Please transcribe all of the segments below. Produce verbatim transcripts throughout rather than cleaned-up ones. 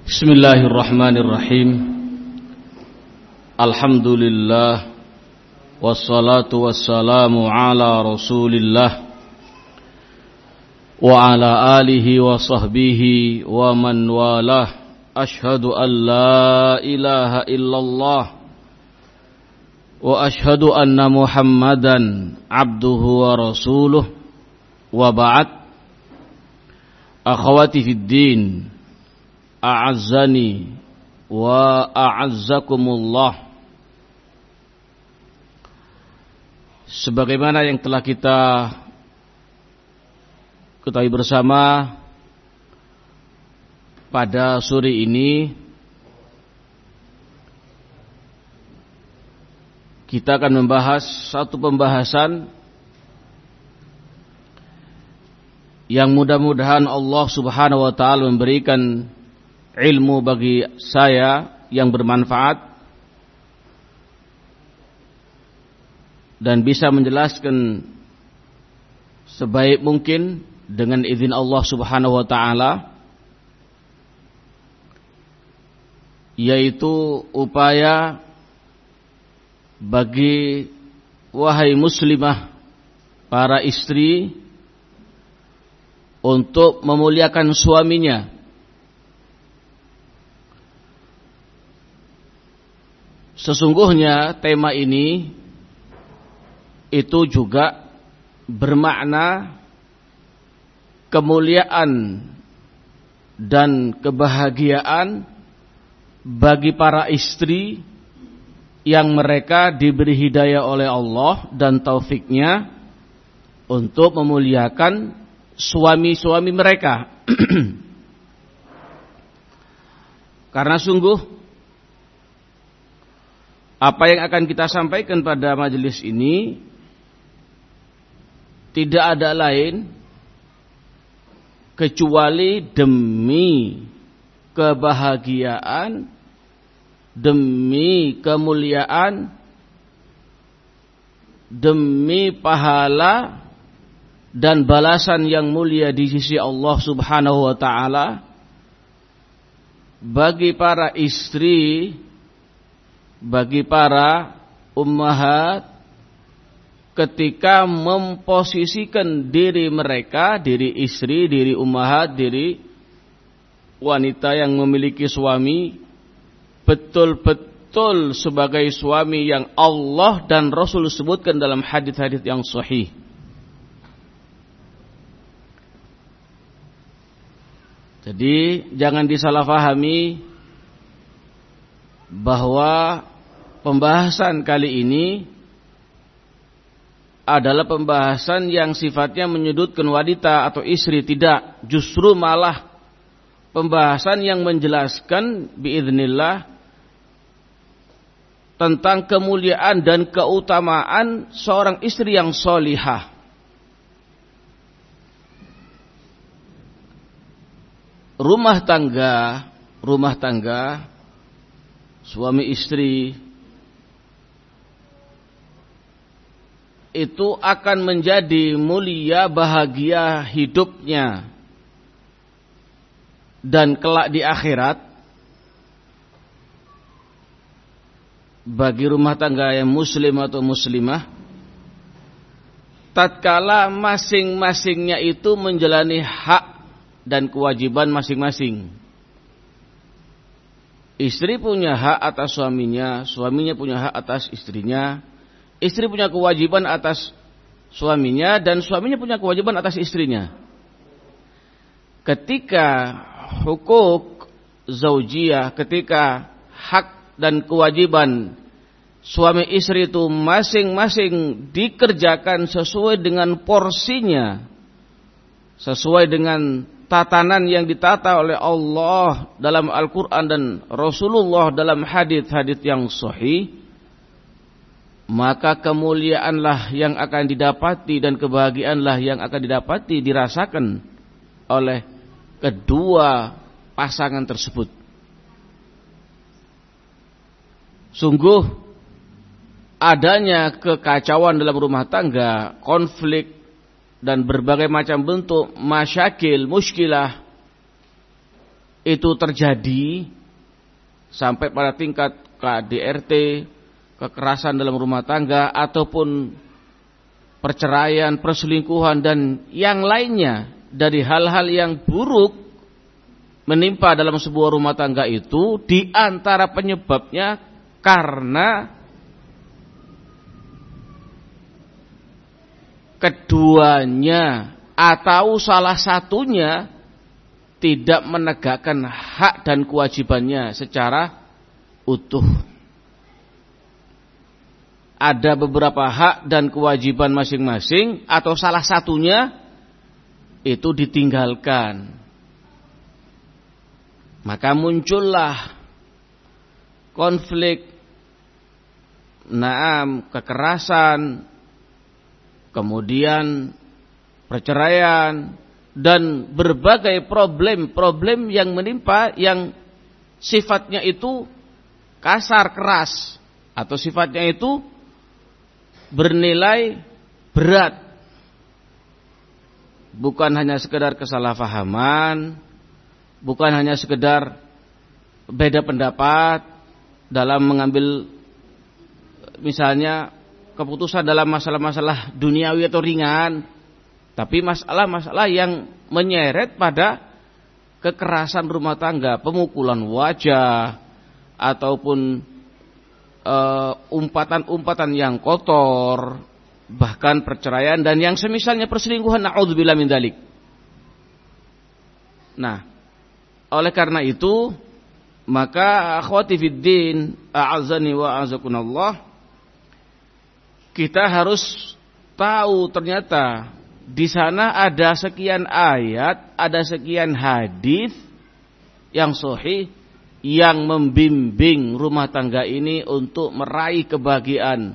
Bismillahirrahmanirrahim. Alhamdulillah. Wassalatu wassalamu ala Rasulillah wa ala alihi wa sahbihi wa man walah. Ashhadu an la ilaha illallah wa ashhadu anna Muhammadan abduhu wa rasuluh. Wa ba'd. Akhawati fid din, a'azzani wa a'azzakumullah. Sebagaimana yang telah kita ketahui bersama, pada sore ini kita akan membahas satu pembahasan yang mudah-mudahan Allah Subhanahu wa taala memberikan ilmu bagi saya yang bermanfaat dan bisa menjelaskan sebaik mungkin dengan izin Allah Subhanahu wa taala, yaitu upaya bagi wahai muslimah, para istri, untuk memuliakan suaminya. Sesungguhnya tema ini itu juga bermakna kemuliaan dan kebahagiaan bagi para istri yang mereka diberi hidayah oleh Allah dan taufiknya untuk memuliakan suami-suami mereka. Karena sungguh apa yang akan kita sampaikan pada majelis ini tidak ada lain kecuali demi kebahagiaan, demi kemuliaan, demi pahala dan balasan yang mulia di sisi Allah Subhanahu wa taala bagi para istri, bagi para ummahat, ketika memposisikan diri mereka, diri istri, diri ummahat, diri wanita yang memiliki suami, betul-betul sebagai suami yang Allah dan Rasul sebutkan dalam hadis-hadis yang sahih. Jadi jangan disalahfahami bahwa pembahasan kali ini adalah pembahasan yang sifatnya menyudutkan wanita atau istri. Tidak, justru malah pembahasan yang menjelaskan biiznillah tentang kemuliaan dan keutamaan seorang istri yang sholihah. Rumah tangga, rumah tangga, suami istri itu akan menjadi mulia, bahagia hidupnya dan kelak di akhirat bagi rumah tangga yang muslim atau muslimah, tatkala masing-masingnya itu menjalani hak dan kewajiban masing-masing. Istri punya hak atas suaminya, suaminya punya hak atas istrinya, istri punya kewajiban atas suaminya, dan suaminya punya kewajiban atas istrinya. Ketika hukuk zaujiyah, ketika hak dan kewajiban suami istri itu masing-masing dikerjakan sesuai dengan porsinya, sesuai dengan tatanan yang ditata oleh Allah dalam Al-Quran dan Rasulullah dalam hadis-hadis yang sahih, maka kemuliaanlah yang akan didapati dan kebahagiaanlah yang akan didapati, dirasakan oleh kedua pasangan tersebut. Sungguh adanya kekacauan dalam rumah tangga, konflik dan berbagai macam bentuk masyakil, muskilah itu terjadi sampai pada tingkat K D R T, kekerasan dalam rumah tangga, ataupun perceraian, perselingkuhan, dan yang lainnya dari hal-hal yang buruk menimpa dalam sebuah rumah tangga itu, di antara penyebabnya karena keduanya atau salah satunya tidak menegakkan hak dan kewajibannya secara utuh. Ada beberapa hak dan kewajiban masing-masing atau salah satunya itu ditinggalkan. Maka muncullah konflik, naam, kekerasan, kemudian perceraian, dan berbagai problem-problem yang menimpa yang sifatnya itu kasar, keras, atau sifatnya itu bernilai berat. Bukan hanya sekedar kesalahpahaman, bukan hanya sekedar beda pendapat dalam mengambil misalnya keputusan dalam masalah-masalah duniawi atau ringan, tapi masalah-masalah yang menyeret pada kekerasan rumah tangga, pemukulan wajah, ataupun uh, umpatan-umpatan yang kotor, bahkan perceraian dan yang semisalnya, perselingkuhan, na'udzubillah min dzalik. Nah, oleh karena itu, maka akhwati fiddin, a'azzani wa a'azzakunallah, kita harus tahu ternyata di sana ada sekian ayat, ada sekian hadis yang sahih yang membimbing rumah tangga ini untuk meraih kebahagiaan,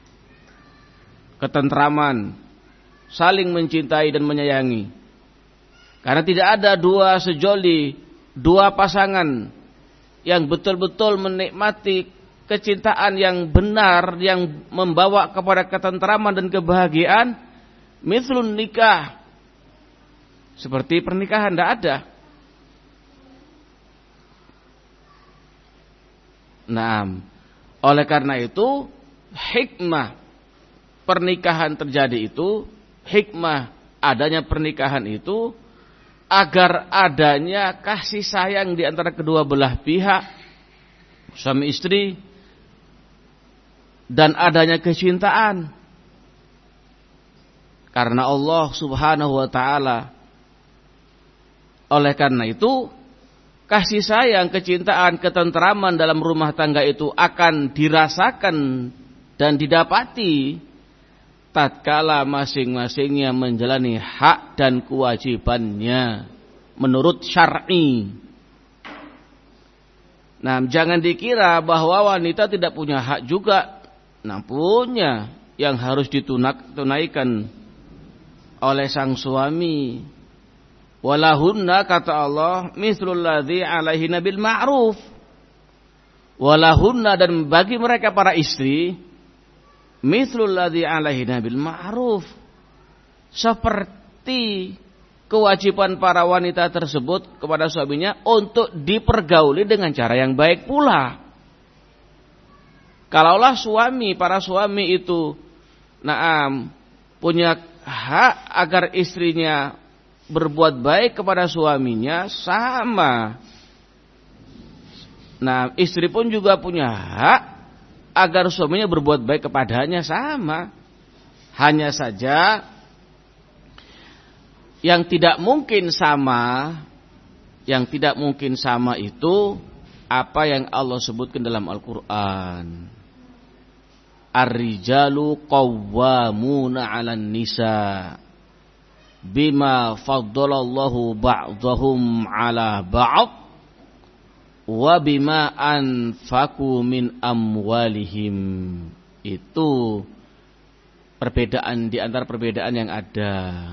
ketentraman, saling mencintai dan menyayangi. Karena tidak ada dua sejoli, dua pasangan yang betul-betul menikmati kecintaan yang benar, yang membawa kepada ketentraman dan kebahagiaan, mithlun nikah, seperti pernikahan, tidak ada. Nah, oleh karena itu hikmah pernikahan terjadi itu, hikmah adanya pernikahan itu agar adanya kasih sayang di antara kedua belah pihak, suami istri, dan adanya kecintaan. Karena Allah Subhanahu wa ta'ala. Oleh karena itu, kasih sayang, kecintaan, ketentraman dalam rumah tangga itu akan dirasakan dan didapati tatkala masing-masingnya menjalani hak dan kewajibannya menurut syar'i. Nah, jangan dikira bahwa wanita tidak punya hak juga. Nah, punya, yang harus ditunaikan oleh sang suami. Walahunna, kata Allah, mithlul ladzi alaihinna bil ma'ruf. Walahunna, dan bagi mereka para istri, mithlul ladzi alaihinna bil ma'ruf, seperti kewajiban para wanita tersebut kepada suaminya untuk dipergauli dengan cara yang baik pula. Kalaulah suami, para suami itu naam punya hak agar istrinya berbuat baik kepada suaminya, sama. Nah, istri pun juga punya hak agar suaminya berbuat baik kepadanya, sama. Hanya saja yang tidak mungkin sama, yang tidak mungkin sama itu apa yang Allah sebutkan dalam Al-Qur'an. Ar-rijalu qawwamuna 'alan nisa bima faddalallahu ba'dahum 'ala ba'd wa bima anfaqu min amwalihim. Itu perbedaan di antara perbedaan yang ada,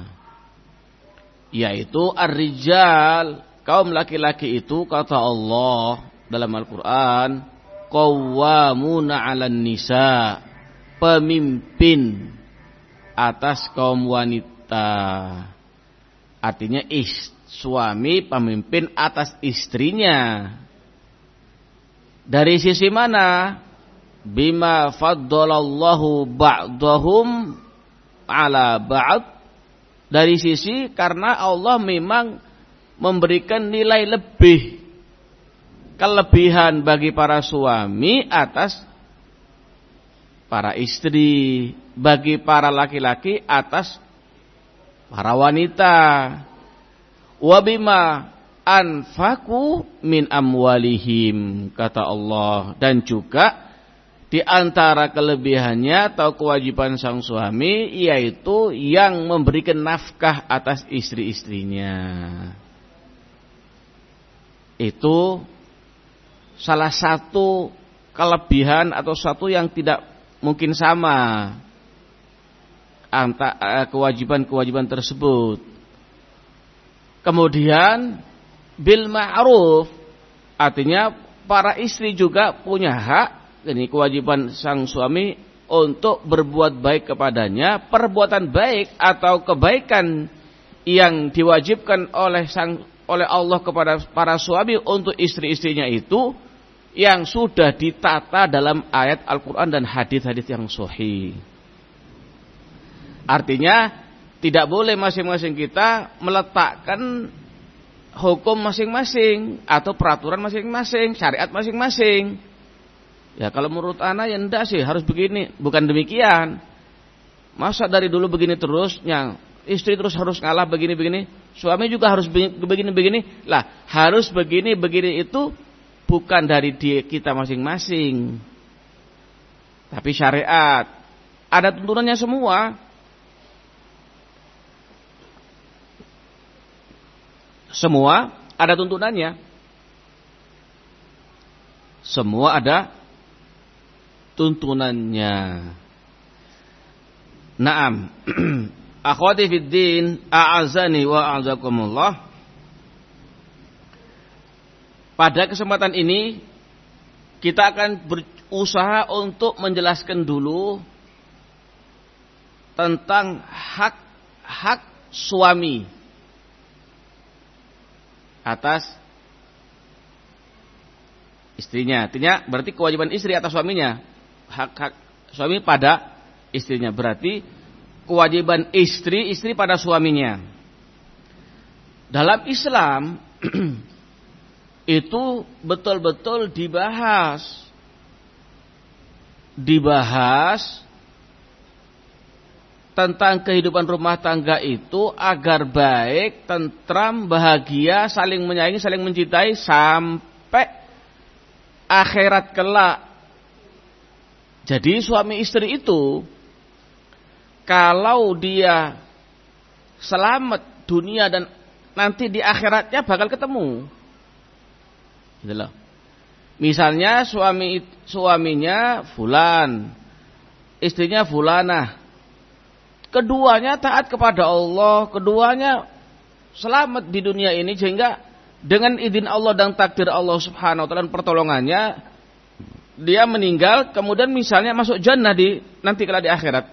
yaitu ar-rijal, kaum laki-laki itu, kata Allah dalam Al-Qur'an, qawwamuna 'alan nisa, pemimpin atas kaum wanita. Artinya suami pemimpin atas istrinya. Dari sisi mana? Bima faddalallahu ba'dahum ala ba'd. Dari sisi karena Allah memang memberikan nilai lebih, kelebihan bagi para suami atas para istri, bagi para laki-laki atas para wanita. Wa bima anfaku min amwalihim, kata Allah. Dan juga di antara kelebihannya atau kewajiban sang suami yaitu yang memberikan nafkah atas istri-istrinya. Itu salah satu kelebihan atau satu yang tidak mungkin sama antara kewajiban-kewajiban tersebut. Kemudian bil ma'ruf, artinya para istri juga punya hak, ini kewajiban sang suami untuk berbuat baik kepadanya. Perbuatan baik atau kebaikan yang diwajibkan oleh sang oleh Allah kepada para suami untuk istri-istrinya itu yang sudah ditata dalam ayat Al-Quran dan hadis-hadis yang sahih. Artinya tidak boleh masing-masing kita meletakkan hukum masing-masing atau peraturan masing-masing, syariat masing-masing. Ya kalau menurut anak ya enggak sih, harus begini. Bukan demikian. Masa dari dulu begini terus, yang istri terus harus ngalah begini-begini, suami juga harus begini-begini. Lah, harus begini-begini itu bukan dari dia kita masing-masing, tapi syariat. Ada tuntunannya semua. Semua ada tuntunannya. Semua ada tuntunannya. Naam. Akhwati fid din, a'azani wa a'azakumullah. Pada kesempatan ini kita akan berusaha untuk menjelaskan dulu tentang hak-hak suami atas istrinya. Artinya berarti kewajiban istri atas suaminya. Hak-hak suami pada istrinya. Berarti kewajiban istri, istri pada suaminya. Dalam Islam itu betul-betul dibahas. Dibahas tentang kehidupan rumah tangga itu agar baik, tentram, bahagia, saling menyayangi, saling mencintai sampai akhirat kelak. Jadi suami istri itu kalau dia selamat dunia dan nanti di akhiratnya bakal ketemu. Gitu loh. Misalnya suami suaminya fulan, istrinya fulanah. Keduanya taat kepada Allah, keduanya selamat di dunia ini sehingga dengan izin Allah dan takdir Allah Subhanahu wa taala dan pertolongannya dia meninggal kemudian misalnya masuk jannah di nanti kelak di akhirat.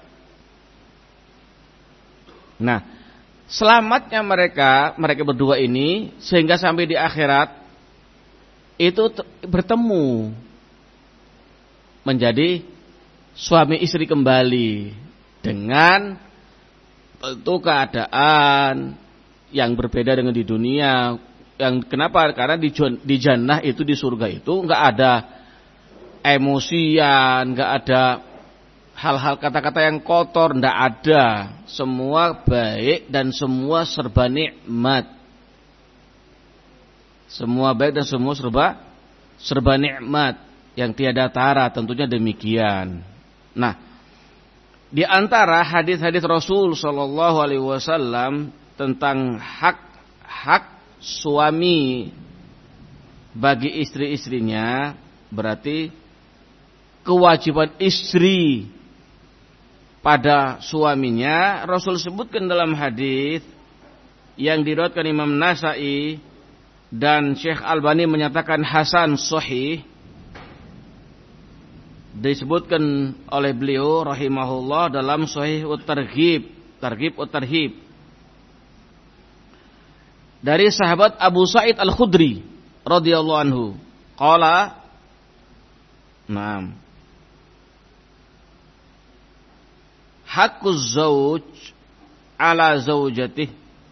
Nah, selamatnya mereka, mereka berdua ini sehingga sampai di akhirat itu bertemu menjadi suami istri kembali dengan tentu keadaan yang berbeda dengan di dunia. Yang kenapa? Karena di, di jannah itu, di surga itu enggak ada emosian, enggak ada hal-hal kata-kata yang kotor, enggak ada. Semua baik dan semua serba nikmat. Semua baik dan semua serba serba nikmat yang tiada tara, tentunya demikian. Nah, di antara hadis-hadis Rasul sallallahu alaihi wasallam tentang hak-hak suami bagi istri-istrinya, berarti kewajiban istri pada suaminya, Rasul sebutkan dalam hadis yang diriwayatkan Imam Nasa'i dan Syekh Albani menyatakan hasan sahih. Disebutkan oleh beliau rahimahullah dalam Sahih At-Targhib, Targhib At-Tarhib. dari sahabat Abu Sa'id Al-Khudri radhiyallahu anhu. Qala, Naam. Haqquz zawj ala zawjatih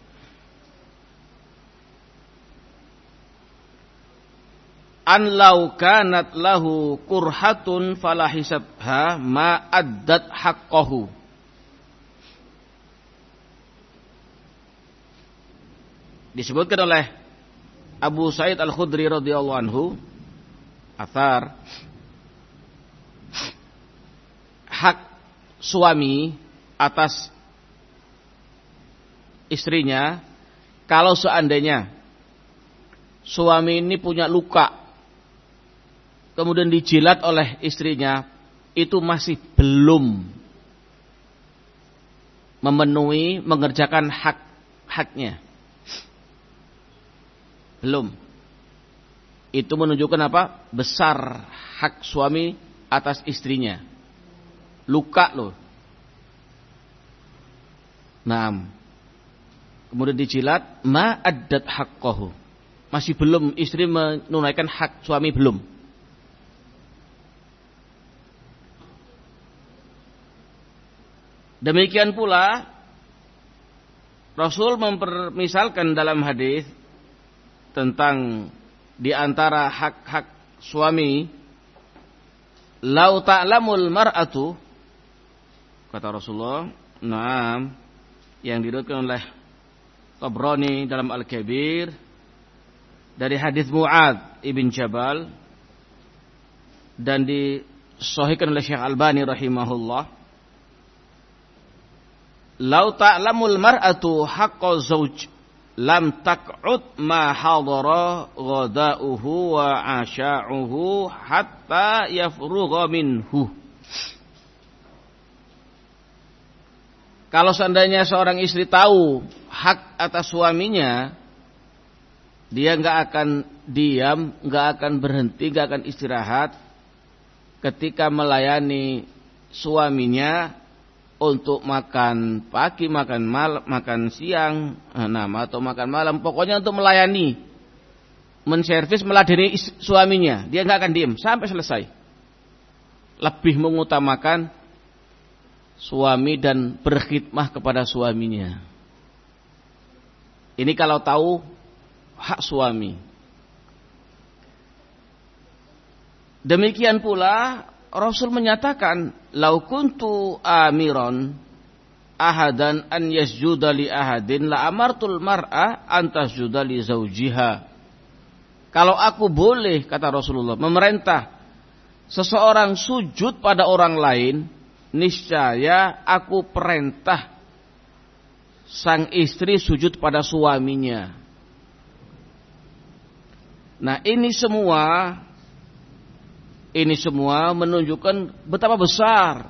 an law kanat lahu kurhatun fala hisabha ma addat haqqahu. Disebutkan oleh Abu Sa'id Al-Khudri radhiyallahu anhu, athar, hak suami atas istrinya kalau seandainya suami ini punya luka kemudian dijilat oleh istrinya, itu masih belum memenuhi mengerjakan hak-haknya. Belum. Itu menunjukkan apa? Besar hak suami atas istrinya. Luka loh. Naam. Kemudian dijilat, ma addat haqqahu. Masih belum istri menunaikan hak suami, belum. Demikian pula Rasul mempermisalkan dalam hadis tentang di antara hak-hak suami, lau ta'lamul mar'atu, kata Rasulullah, naam, yang diriwayatkan oleh Tabrani dalam Al-Kabir dari hadis Mu'adz ibn Jabal dan disahihkan oleh Syekh Albani rahimahullah, lau ta'lamul mar'atu haqqa zauj lam taq'ud ma hadara ghada'uhu wa 'asha'uhu hatta yafrugha minhu. Kalau seandainya seorang istri tahu hak atas suaminya, dia enggak akan diam, enggak akan berhenti, enggak akan istirahat ketika melayani suaminya untuk makan pagi, makan malam, makan siang, nah, atau makan malam, pokoknya untuk melayani, menservis, meladeni suaminya. Dia enggak akan diam sampai selesai. Lebih mengutamakan suami dan berkhidmah kepada suaminya. Ini kalau tahu hak suami. Demikian pula Rasul menyatakan, lau kuntu amiron ahadan an yasjuda li ahadin la amartul mar'a an tasjuda li zaujiha. Kalau aku boleh, kata Rasulullah, memerintah seseorang sujud pada orang lain, niscaya aku perintah sang istri sujud pada suaminya. Nah, ini semua ini semua menunjukkan betapa besar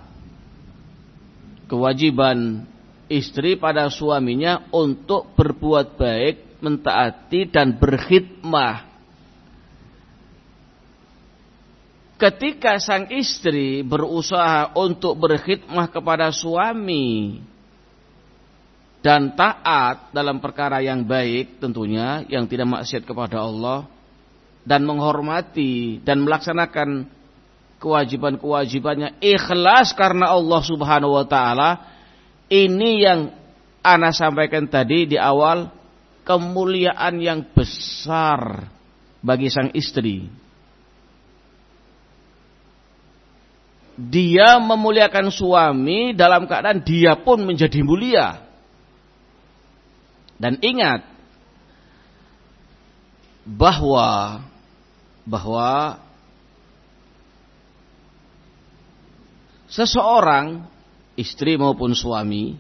kewajiban istri pada suaminya untuk berbuat baik, mentaati dan berkhidmah. Ketika sang istri berusaha untuk berkhidmah kepada suami dan taat dalam perkara yang baik tentunya, yang tidak maksiat kepada Allah, dan menghormati dan melaksanakan kewajiban-kewajibannya ikhlas karena Allah Subhanahu wa taala, ini yang ana sampaikan tadi di awal, kemuliaan yang besar bagi sang istri. Dia memuliakan suami dalam keadaan dia pun menjadi mulia. Dan ingat bahwa bahwa seseorang, istri maupun suami,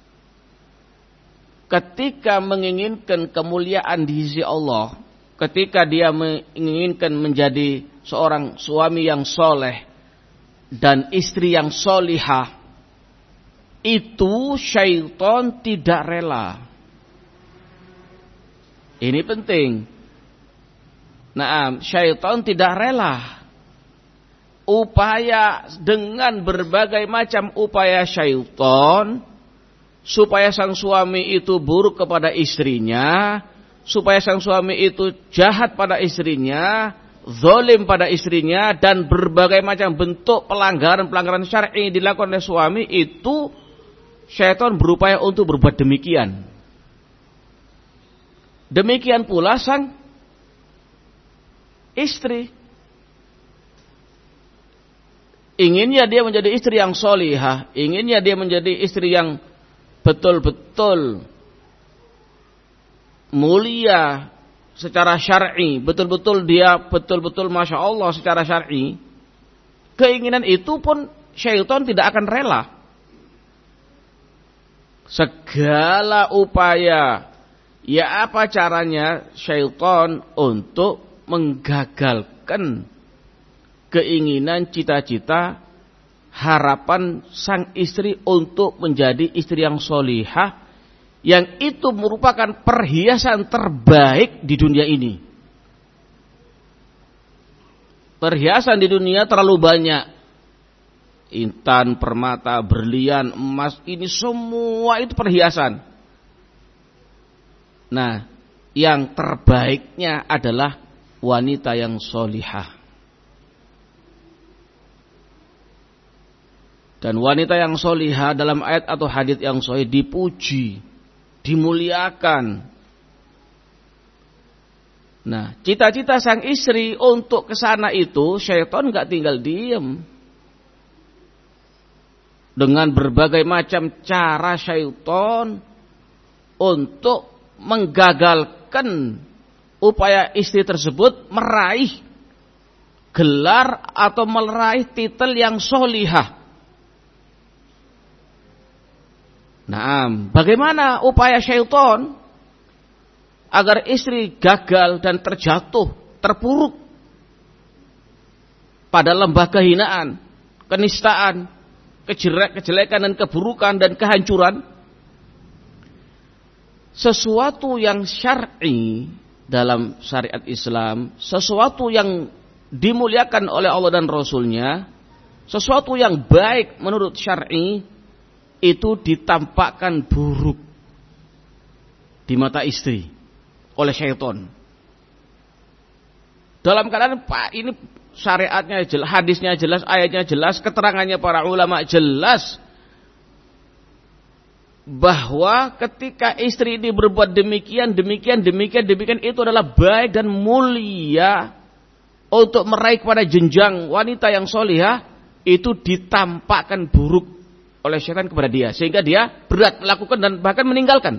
ketika menginginkan kemuliaan di sisi Allah, ketika dia menginginkan menjadi seorang suami yang soleh dan istri yang solihah, itu syaitan tidak rela. Ini penting. Nah, syaitan tidak rela. Upaya dengan berbagai macam upaya syaitan supaya sang suami itu buruk kepada istrinya, supaya sang suami itu jahat pada istrinya, zalim pada istrinya, dan berbagai macam bentuk pelanggaran-pelanggaran syar'i dilakukan oleh suami, itu syaitan berupaya untuk berbuat demikian. Demikian pula sang istri. Inginnya dia menjadi istri yang solihah, inginnya dia menjadi istri yang betul-betul mulia secara syar'i, betul-betul dia betul-betul masya Allah secara syar'i. Keinginan itu pun syaitan tidak akan rela. Segala upaya, ya apa caranya syaitan untuk menggagalkan keinginan, cita-cita, harapan sang istri untuk menjadi istri yang solihah, yang itu merupakan perhiasan terbaik di dunia ini. Perhiasan di dunia terlalu banyak. Intan, permata, berlian, emas, ini semua itu perhiasan. Nah, yang terbaiknya adalah wanita yang solihah. Dan wanita yang solihah dalam ayat atau hadits yang sahih dipuji, dimuliakan. Nah, cita-cita sang istri untuk kesana itu, syaitan gak tinggal diem. Dengan berbagai macam cara syaitan untuk menggagalkan upaya istri tersebut meraih gelar atau meraih titel yang solihah. Nah, bagaimana upaya syaitan agar istri gagal dan terjatuh, terpuruk pada lembah kehinaan, kenistaan, kejelekan dan keburukan dan kehancuran? Sesuatu yang syar'i dalam syariat Islam, sesuatu yang dimuliakan oleh Allah dan Rasulnya, sesuatu yang baik menurut syar'i, itu ditampakkan buruk di mata istri oleh syaitan. Dalam keadaan Pak, ini syariatnya jelas, hadisnya jelas, ayatnya jelas, keterangannya para ulama jelas, bahwa ketika istri ini berbuat demikian, demikian, demikian, demikian, itu adalah baik dan mulia untuk meraih kepada jenjang wanita yang solihah, itu ditampakkan buruk oleh syaitan kepada dia, sehingga dia berat melakukan dan bahkan meninggalkan.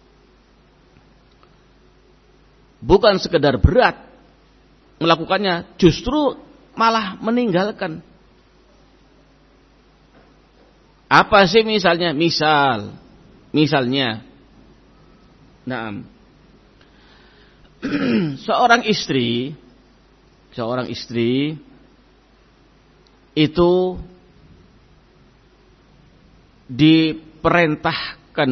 Bukan sekedar berat melakukannya, justru malah meninggalkan. Apa sih misalnya? Misal, misalnya, nah, seorang istri, seorang istri itu diperintahkan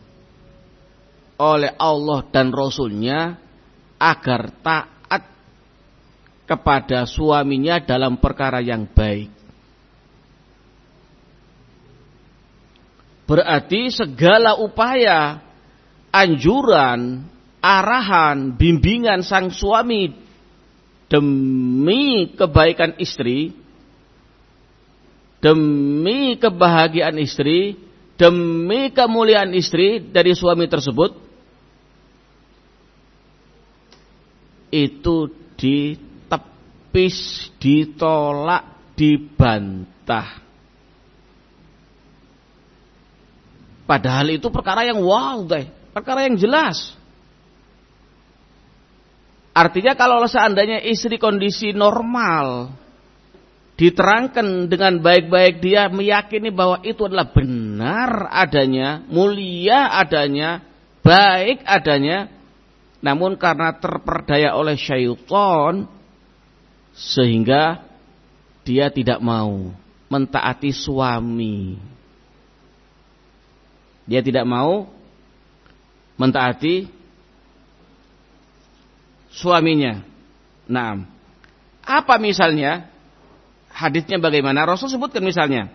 oleh Allah dan Rasulnya agar taat kepada suaminya dalam perkara yang baik. Berarti segala upaya, anjuran, arahan, bimbingan sang suami demi kebaikan istri, demi kebahagiaan istri, demi kemuliaan istri dari suami tersebut, itu ditepis, ditolak, dibantah. Padahal itu perkara yang wow deh, perkara yang jelas. Artinya kalau seandainya istri kondisi normal, diterangkan dengan baik-baik, dia meyakini bahwa itu adalah benar adanya, mulia adanya, baik adanya, namun karena terperdaya oleh syaitan, sehingga dia tidak mau mentaati suami. Dia tidak mau mentaati suaminya. Nah, apa misalnya? Hadisnya bagaimana? Rasul sebutkan misalnya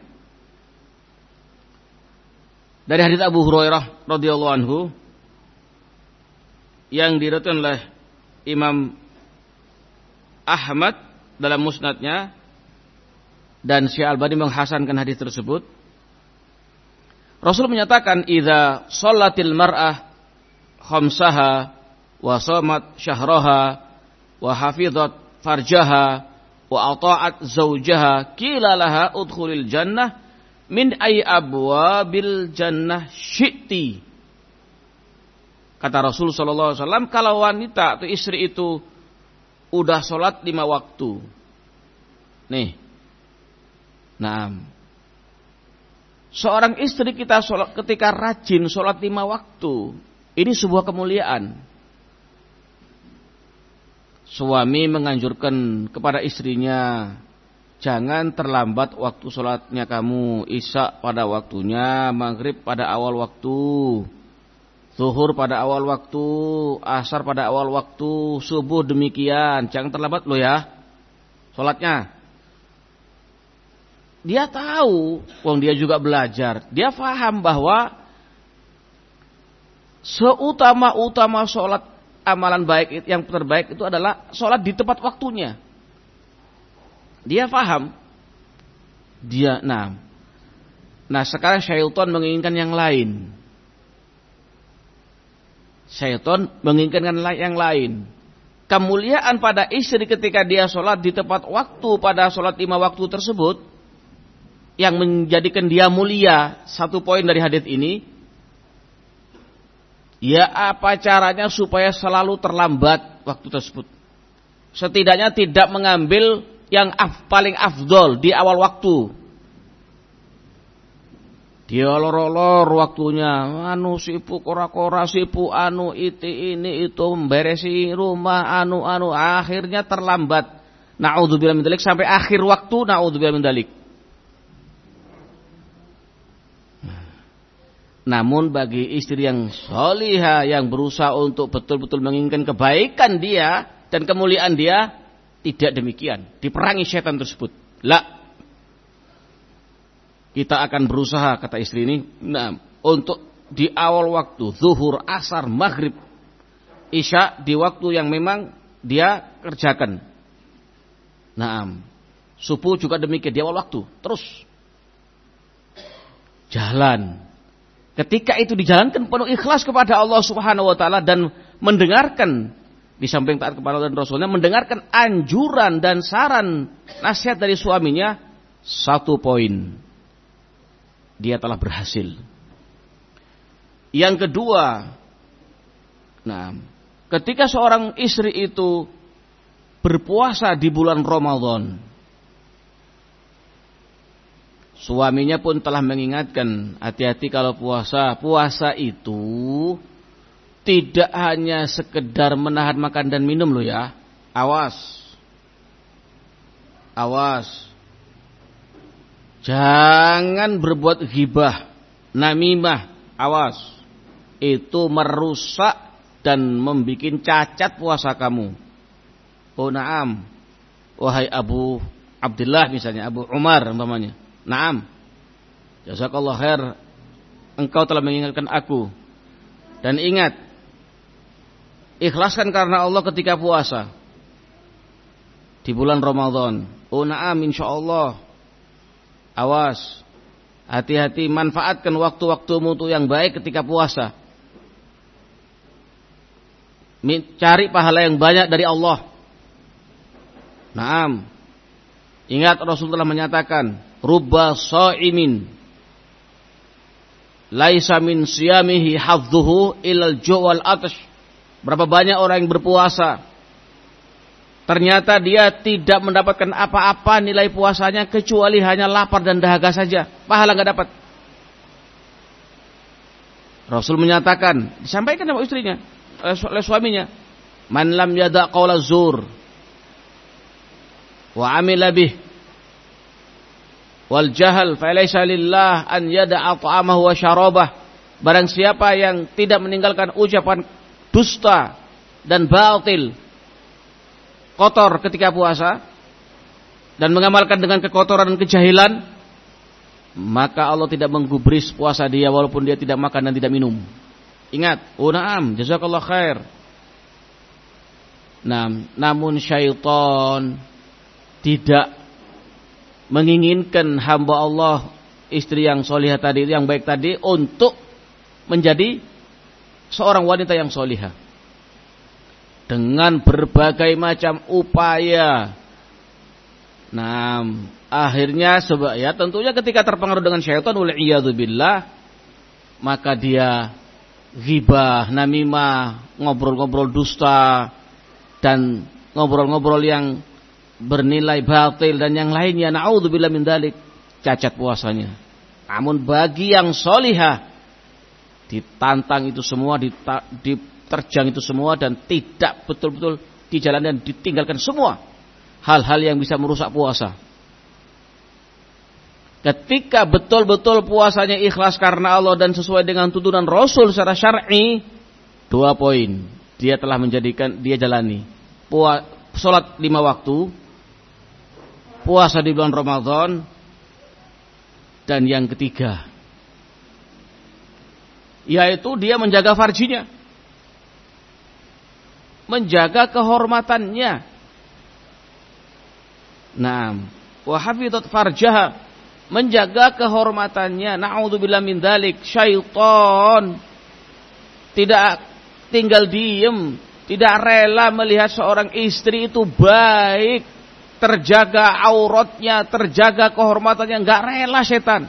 dari hadis Abu Hurairah radhiyallahu anhu, yang diriwayatkan oleh Imam Ahmad dalam musnadnya dan Syekh Albani menghasankan hadis tersebut. Rasul menyatakan, "Idza sholatil mar'ah khamsaha wa shamat syahraha wa hafizat farjaha wa ata'at zawjaha qila laha udkhulil jannah min ay abwabil jannah syi'ti." Kata Rasul sallallahu alaihi wasallam, kalau wanita atau istri itu udah sholat lima waktu. Nih. Nah, seorang istri kita sholat, ketika rajin sholat lima waktu, ini sebuah kemuliaan. Suami menganjurkan kepada istrinya, jangan terlambat waktu sholatnya kamu. Isya pada waktunya, maghrib pada awal waktu, zuhur pada awal waktu, asar pada awal waktu, subuh demikian. Jangan terlambat loh ya sholatnya. Dia tahu, wong dia juga belajar. Dia paham bahwa seutama-utama sholat, amalan baik yang terbaik itu adalah sholat di tepat waktunya. Dia paham. Dia, nah, nah sekarang syaitan menginginkan yang lain. Syaitan menginginkan yang lain. Kemuliaan pada istri ketika dia sholat di tepat waktu pada sholat lima waktu tersebut, yang menjadikan dia mulia, satu poin dari hadits ini, ya apa caranya supaya selalu terlambat waktu tersebut. Setidaknya tidak mengambil yang af, paling afdol di awal waktu. Dia lor-lor waktunya, anu sibuk kora-kora, sibuk anu iti ini itu memberesi rumah, anu anu akhirnya terlambat. Na'udzubillah min dzalik, sampai akhir waktu na'udzubillah min dzalik. Namun bagi istri yang solihah, yang berusaha untuk betul-betul menginginkan kebaikan dia dan kemuliaan dia, tidak demikian. Diperangi syaitan tersebut. La. Kita akan berusaha, kata istri ini, nah, untuk di awal waktu, zuhur, asar, maghrib, isya, di waktu yang memang dia kerjakan. Nah, subuh juga demikian, di awal waktu. Terus jalan. Ketika itu dijalankan penuh ikhlas kepada Allah Subhanahu wa taala dan mendengarkan, di samping taat kepada Allah dan Rasulnya, mendengarkan anjuran dan saran nasihat dari suaminya, satu poin, dia telah berhasil. Yang kedua, nah, ketika seorang istri itu berpuasa di bulan Ramadan, suaminya pun telah mengingatkan, hati-hati kalau puasa. Puasa itu tidak hanya sekedar menahan makan dan minum loh ya. Awas. Awas. Jangan berbuat ghibah, namimah. Awas. Itu merusak dan membuat cacat puasa kamu. Oh na'am. Wahai Abu Abdullah misalnya, Abu Umar umpamanya. Naam, jazakallah khair, engkau telah mengingatkan aku. Dan ingat, ikhlaskan karena Allah ketika puasa di bulan Ramadan. Oh naam, insyaallah. Awas, hati-hati, manfaatkan waktu-waktumu itu yang baik ketika puasa. Cari pahala yang banyak dari Allah. Naam. Ingat Rasulullah menyatakan, rubba sha'imin laisa min siyamihi hadzuhu ilal ju' wal atash. Berapa banyak orang yang berpuasa, ternyata dia tidak mendapatkan apa-apa nilai puasanya kecuali hanya lapar dan dahaga saja, pahala enggak dapat. Rasul menyatakan, disampaikan sama istrinya, oleh suaminya, man lam yada' qaula zur wa amila bih wal jahal fa laysa lillah an yada'a ta'amahu wa syarabah. Barang siapa yang tidak meninggalkan ucapan dusta dan batil, kotor ketika puasa, dan mengamalkan dengan kekotoran dan kejahilan, maka Allah tidak menggubris puasa dia walaupun dia tidak makan dan tidak minum. Ingat, oh na'am, jazakallah khair. Nah, namun syaitan tidak menginginkan hamba Allah, istri yang solihah tadi, yang baik tadi, untuk menjadi seorang wanita yang solihah. Dengan berbagai macam upaya. Nah, akhirnya ya tentunya ketika terpengaruh dengan syaitan, wal'iyadzubillah, maka dia ghibah, namimah, ngobrol-ngobrol dusta, dan ngobrol-ngobrol yang bernilai batil dan yang lainnya. Na'udzubillah min dzalik, cacat puasanya. Namun bagi yang solihah, ditantang itu semua, diterjang itu semua, dan tidak betul-betul dijalankan, ditinggalkan semua hal-hal yang bisa merusak puasa. Ketika betul-betul puasanya ikhlas karena Allah dan sesuai dengan tuntunan Rasul secara syar'i, dua poin dia telah menjadikan, dia jalani Pua, sholat lima waktu, puasa di bulan Ramadan, dan yang ketiga yaitu dia menjaga farjinya, menjaga kehormatannya. Nah, wa hafizat farjaha, menjaga kehormatannya. Na'udzubillah min dzalik. Syaitan tidak tinggal diem, tidak rela melihat seorang istri itu baik, terjaga auratnya, terjaga kehormatannya, enggak rela setan.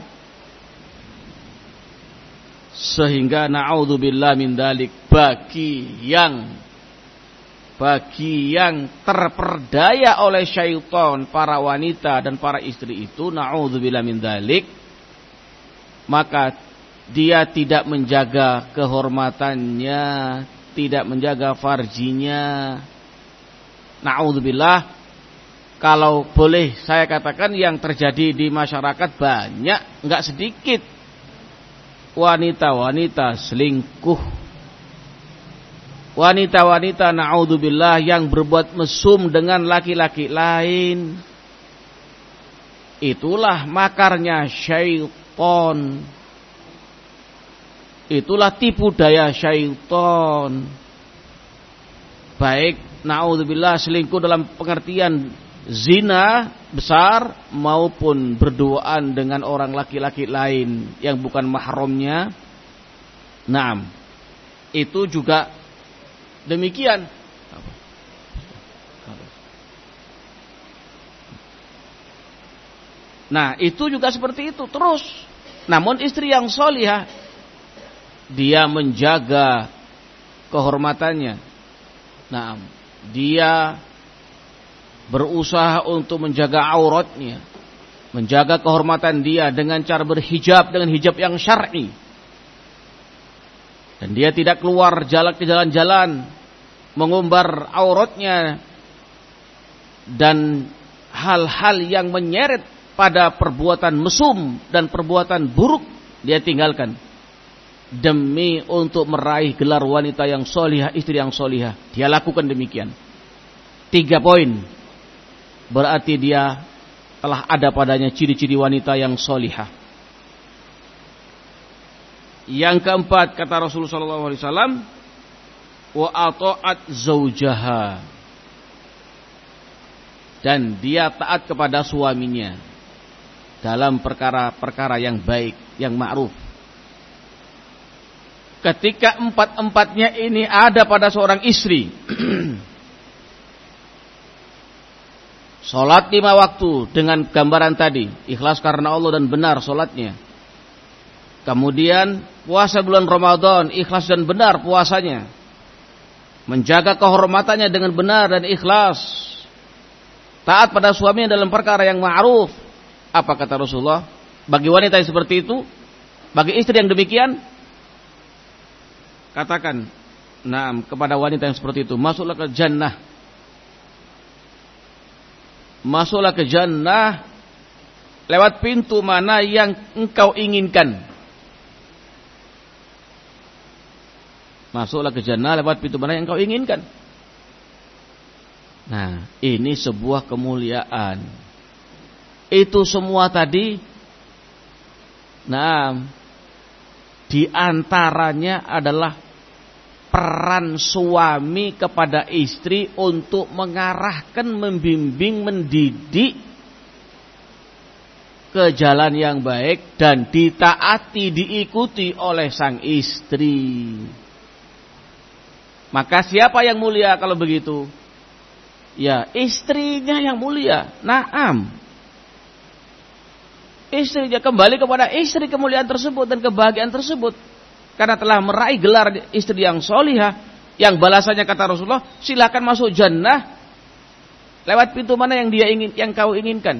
Sehingga na'udzubillah min dzalik, bagi yang bagi yang terperdaya oleh syaitan, para wanita dan para istri itu, na'udzubillah min dzalik, maka dia tidak menjaga kehormatannya, tidak menjaga farjinya. Na'udzubillah, kalau boleh saya katakan, yang terjadi di masyarakat banyak, enggak sedikit wanita-wanita selingkuh, wanita-wanita na'udzubillah yang berbuat mesum dengan laki-laki lain. Itulah makarnya syaitan, itulah tipu daya syaitan. Baik na'udzubillah selingkuh dalam pengertian zina besar maupun berduaan dengan orang laki-laki lain yang bukan mahramnya. Naam, itu juga demikian. Nah, itu juga seperti itu terus. Namun istri yang solihah, dia menjaga kehormatannya. Nah, dia berusaha untuk menjaga auratnya, menjaga kehormatan dia dengan cara berhijab, dengan hijab yang syar'i. Dan dia tidak keluar jalan ke jalan-jalan mengumbar auratnya dan hal-hal yang menyeret pada perbuatan mesum dan perbuatan buruk dia tinggalkan demi untuk meraih gelar wanita yang solihah, istri yang solihah. Dia lakukan demikian. Tiga poin berarti dia telah ada padanya ciri-ciri wanita yang solihah. Yang keempat, kata Rasulullah shallallahu alaihi wasallam, wa ata'at zaujaha, dan dia taat kepada suaminya dalam perkara-perkara yang baik, yang ma'ruf. Ketika empat-empatnya ini ada pada seorang istri, sholat lima waktu dengan gambaran tadi, ikhlas karena Allah dan benar sholatnya. Kemudian puasa bulan Ramadan, ikhlas dan benar puasanya. Menjaga kehormatannya dengan benar dan ikhlas. Taat pada suaminya dalam perkara yang ma'ruf. Apa kata Rasulullah? Bagi wanita yang seperti itu, bagi istri yang demikian, katakan, nah, kepada wanita yang seperti itu, masuklah ke jannah. Masuklah ke jannah lewat pintu mana yang engkau inginkan. Masuklah ke jannah lewat pintu mana yang engkau inginkan. Nah, ini sebuah kemuliaan. Itu semua tadi, nah, di antaranya adalah peran suami kepada istri untuk mengarahkan, membimbing, mendidik ke jalan yang baik dan ditaati, diikuti oleh sang istri. Maka siapa yang mulia kalau begitu? Ya, istrinya yang mulia. Naam. Istrinya, kembali kepada istri kemuliaan tersebut dan kebahagiaan tersebut. Karena telah meraih gelar istri yang solihah, yang balasannya kata Rasulullah, silakan masuk jannah lewat pintu mana yang dia ingin, yang kau inginkan.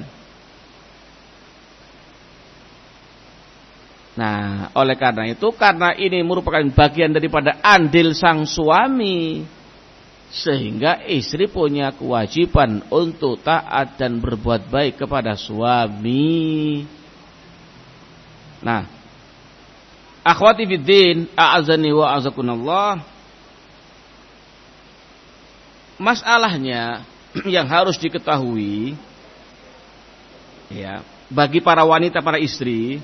Nah, oleh karena itu, karena ini merupakan bagian daripada andil sang suami, sehingga istri punya kewajiban untuk taat dan berbuat baik kepada suami. Nah, akhwati fiddin, a'azani wa a'azakunallah. Masalahnya yang harus diketahui ya, bagi para wanita, para istri,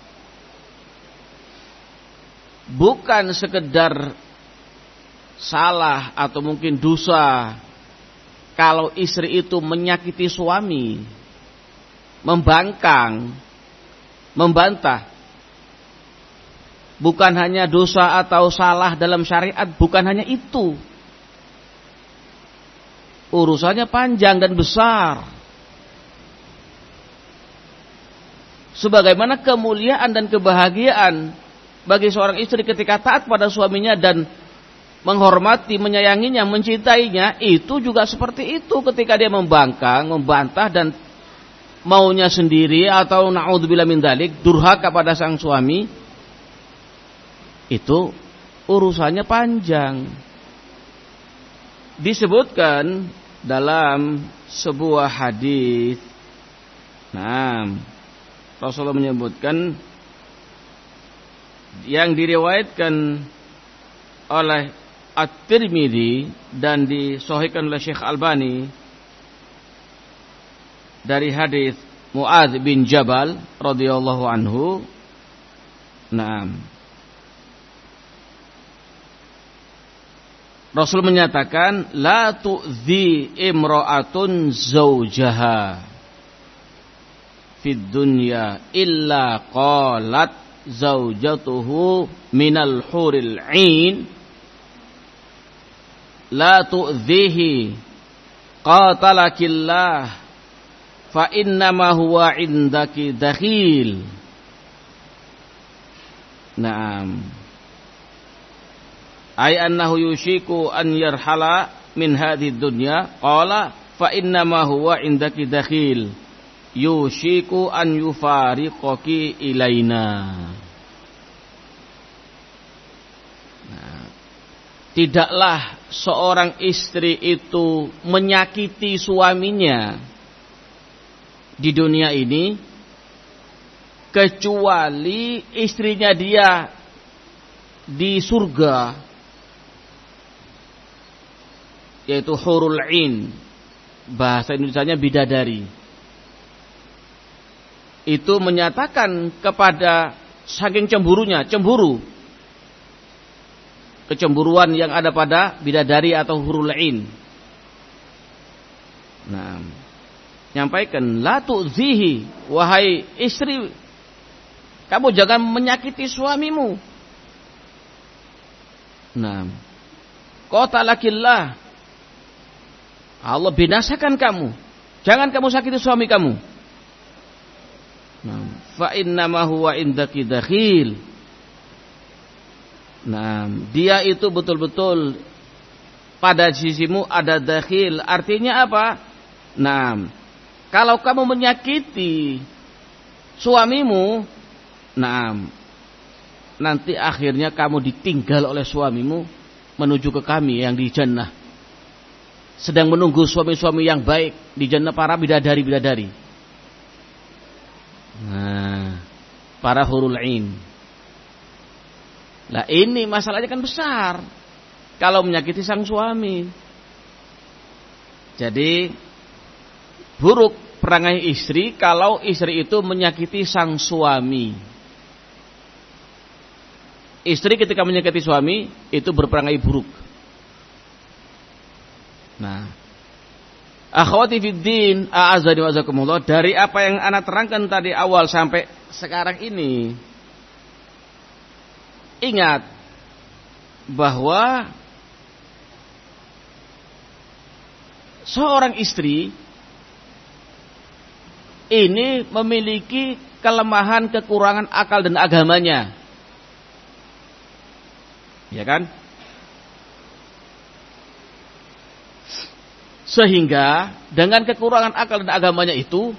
bukan sekedar salah atau mungkin dosa kalau istri itu menyakiti suami, membangkang, membantah. Bukan hanya dosa atau salah dalam syariat, bukan hanya itu. Urusannya panjang dan besar. Sebagaimana kemuliaan dan kebahagiaan bagi seorang istri ketika taat pada suaminya dan menghormati, menyayanginya, mencintainya, itu juga seperti itu ketika dia membangkang, membantah dan maunya sendiri atau na'udzubillah min dzalik, durhaka pada sang suami. Itu urusannya panjang. Disebutkan dalam sebuah hadis. Nah, Rasulullah menyebutkan yang diriwayatkan oleh At-Tirmidzi dan disahihkan oleh Syekh Albani dari hadis Muadz bin Jabal radhiyallahu anhu. Nah, Rasul menyatakan, la tu'zi imra'atun zawjaha fid dunya illa qalat zawjatuhu minal huril 'ain la tu'zihi qatalakillah fa innama huwa 'indaki dakhil. Naam. Ay annahu yushiku an yarhala min hadhihi dunya qala fa inna ma huwa indaki dakhil yushiku an yufariqaki ilaina. Nah, tidaklah seorang istri itu menyakiti suaminya di dunia ini kecuali istrinya dia di surga, yaitu hurul 'ain, bahasa Indonesianya bidadari. Itu menyatakan kepada saking cemburunya, cemburu, kecemburuan yang ada pada bidadari atau hurul 'ain. Nah, nyampaikan, la tu'zihi, wahai istri, kamu jangan menyakiti suamimu. Nah, qatalakillah, Allah binasakan kamu. Jangan kamu sakiti suami kamu. Nah, fa innama huwa indaki dakhil. Nah, dia itu betul-betul pada sisimu ada dakhil. Artinya apa? Nah, kalau kamu menyakiti suamimu, nah, nanti akhirnya kamu ditinggal oleh suamimu menuju ke kami yang di jannah. Sedang menunggu suami-suami yang baik di jannah, para bidadari-bidadari. Nah, para hurul 'ain. Lah ini masalahnya kan besar kalau menyakiti sang suami. Jadi buruk perangai istri kalau istri itu menyakiti sang suami. istri ketika menyakiti suami itu berperangai buruk. Nah, akhwati fiddin, a'azzani wa azakumullah, dari apa yang ana terangkan tadi awal sampai sekarang ini, ingat bahwa seorang istri ini memiliki kelemahan, kekurangan akal dan agamanya. Ya kan? Sehingga dengan kekurangan akal dan agamanya itu,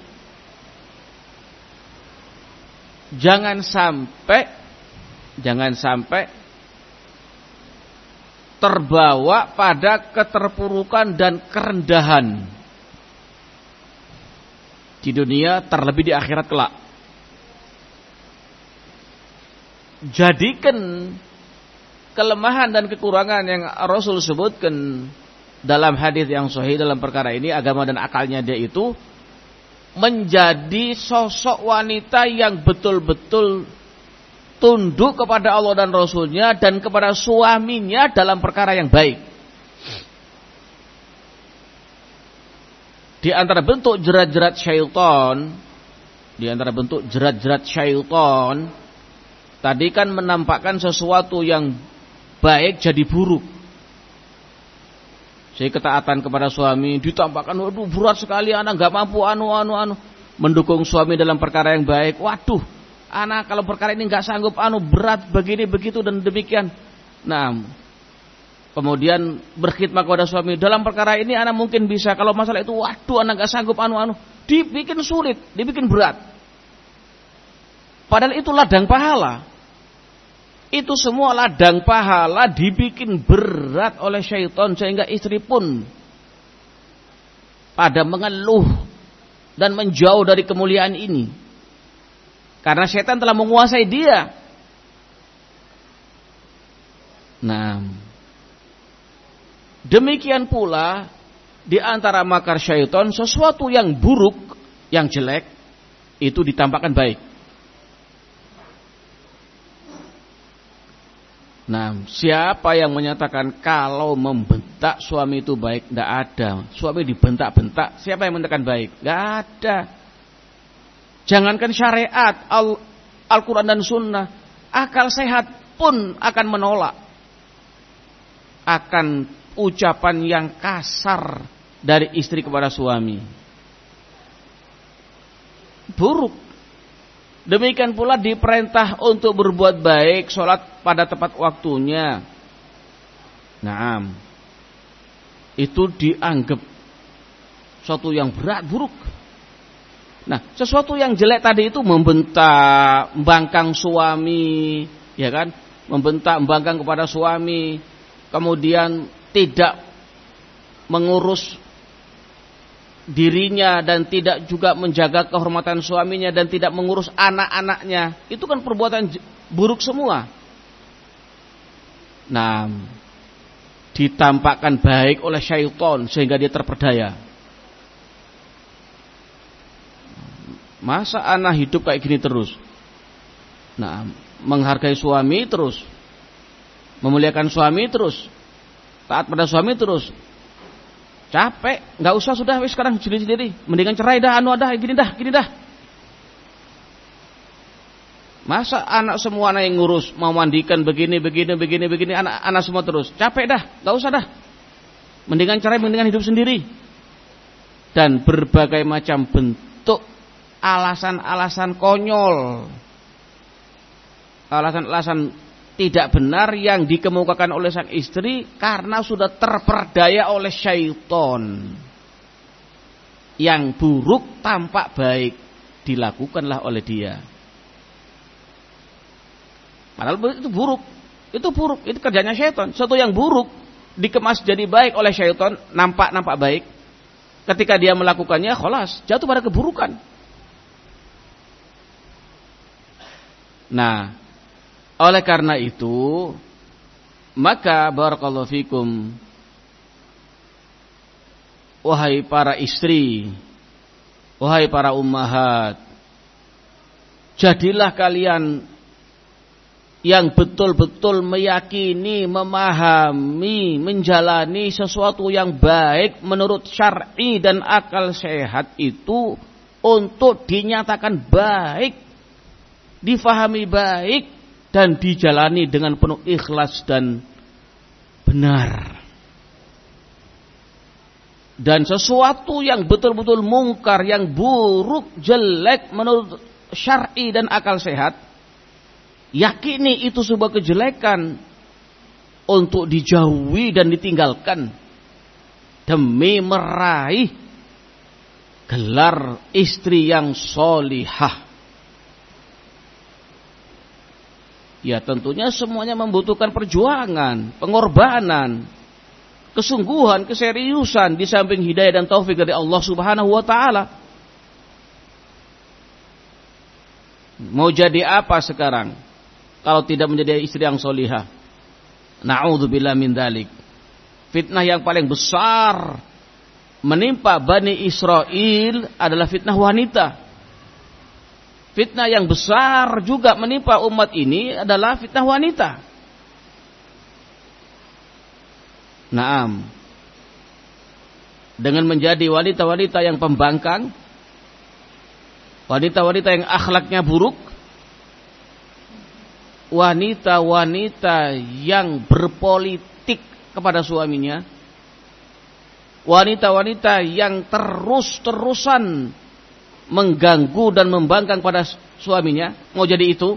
jangan sampai jangan sampai terbawa pada keterpurukan dan kerendahan di dunia, terlebih di akhirat kelak. Jadikan kelemahan dan kekurangan yang Rasul sebutkan dalam hadis yang sahih dalam perkara ini, agama dan akalnya dia itu, menjadi sosok wanita yang betul-betul tunduk kepada Allah dan Rasulnya dan kepada suaminya dalam perkara yang baik. Di antara bentuk jerat-jerat syaitan, di antara bentuk jerat-jerat syaitan, tadi kan menampakkan sesuatu yang baik jadi buruk. Saya ketaatan kepada suami ditampakkan, waduh berat sekali, anak nggak mampu, anu anu anu. Mendukung suami dalam perkara yang baik, waduh, anak kalau perkara ini nggak sanggup, anu berat begini begitu dan demikian. Nah, kemudian berkhidmat kepada suami dalam perkara ini, anak mungkin bisa, kalau masalah itu, waduh, anak nggak sanggup, anu anu. Dibikin sulit, dibikin berat. Padahal itu ladang pahala. Itu semua ladang pahala dibikin berat oleh syaitan, sehingga istri pun pada mengeluh dan menjauh dari kemuliaan ini. Karena syaitan telah menguasai dia. Nah, demikian pula di antara makar syaitan, sesuatu yang buruk, yang jelek, itu ditampakkan baik. Nah, siapa yang menyatakan kalau membentak suami itu baik? Tidak ada. Suami dibentak-bentak, siapa yang menyatakan baik? Tidak ada. Jangankan syariat, Al- Al-Quran dan Sunnah, akal sehat pun akan menolak akan ucapan yang kasar dari istri kepada suami. Buruk. Demikian pula diperintah untuk berbuat baik, sholat pada tepat waktunya. Nah, itu dianggap sesuatu yang berat, buruk. Nah, sesuatu yang jelek tadi itu membentak, membangkang suami, ya kan? Membentak, membangkang kepada suami, kemudian tidak mengurus dirinya dan tidak juga menjaga kehormatan suaminya dan tidak mengurus anak-anaknya, itu kan perbuatan buruk semua. Nah, ditampakkan baik oleh syaitan sehingga dia terperdaya. Masa anak hidup kayak gini terus? Nah, menghargai suami terus, memuliakan suami terus, taat pada suami terus. Capek, nggak usah sudah, wis sekarang sendiri-sendiri, mendingan cerai dah, anu dah, gini dah, gini dah. Masa anak semua anak yang ngurus, mau mandikan begini, begini, begini, begini, anak-anak semua terus, capek dah, nggak usah dah, mendingan cerai, mendingan hidup sendiri. Dan berbagai macam bentuk alasan-alasan konyol, alasan-alasan tidak benar yang dikemukakan oleh sang istri karena sudah terperdaya oleh syaitan. Yang buruk tampak baik dilakukanlah oleh dia. Padahal itu buruk, itu buruk, itu kerjanya syaitan. Sesuatu yang buruk dikemas jadi baik oleh syaitan, nampak-nampak baik. Ketika dia melakukannya, kholas, jatuh pada keburukan. Nah, oleh karena itu, maka barakallahu fikum, wahai para istri, wahai para ummahat, jadilah kalian yang betul-betul meyakini, memahami, menjalani sesuatu yang baik menurut syar'i dan akal sehat itu untuk dinyatakan baik, difahami baik, dan dijalani dengan penuh ikhlas dan benar. Dan sesuatu yang betul-betul mungkar, yang buruk, jelek menurut syar'i dan akal sehat, yakini itu sebuah kejelekan untuk dijauhi dan ditinggalkan demi meraih gelar istri yang solihah. Ya tentunya semuanya membutuhkan perjuangan, pengorbanan, kesungguhan, keseriusan di samping hidayah dan taufik dari Allah Subhanahu wa taala. Mau jadi apa sekarang kalau tidak menjadi istri yang solihah? Na'udzubillah min dzalik. Fitnah yang paling besar menimpa Bani Israel adalah fitnah wanita. Fitnah yang besar juga menimpa umat ini adalah fitnah wanita. Naam. Dengan menjadi wanita-wanita yang pembangkang, wanita-wanita yang akhlaknya buruk, wanita-wanita yang berpolitik kepada suaminya, wanita-wanita yang terus-terusan mengganggu dan membangkang pada suaminya, mau jadi itu.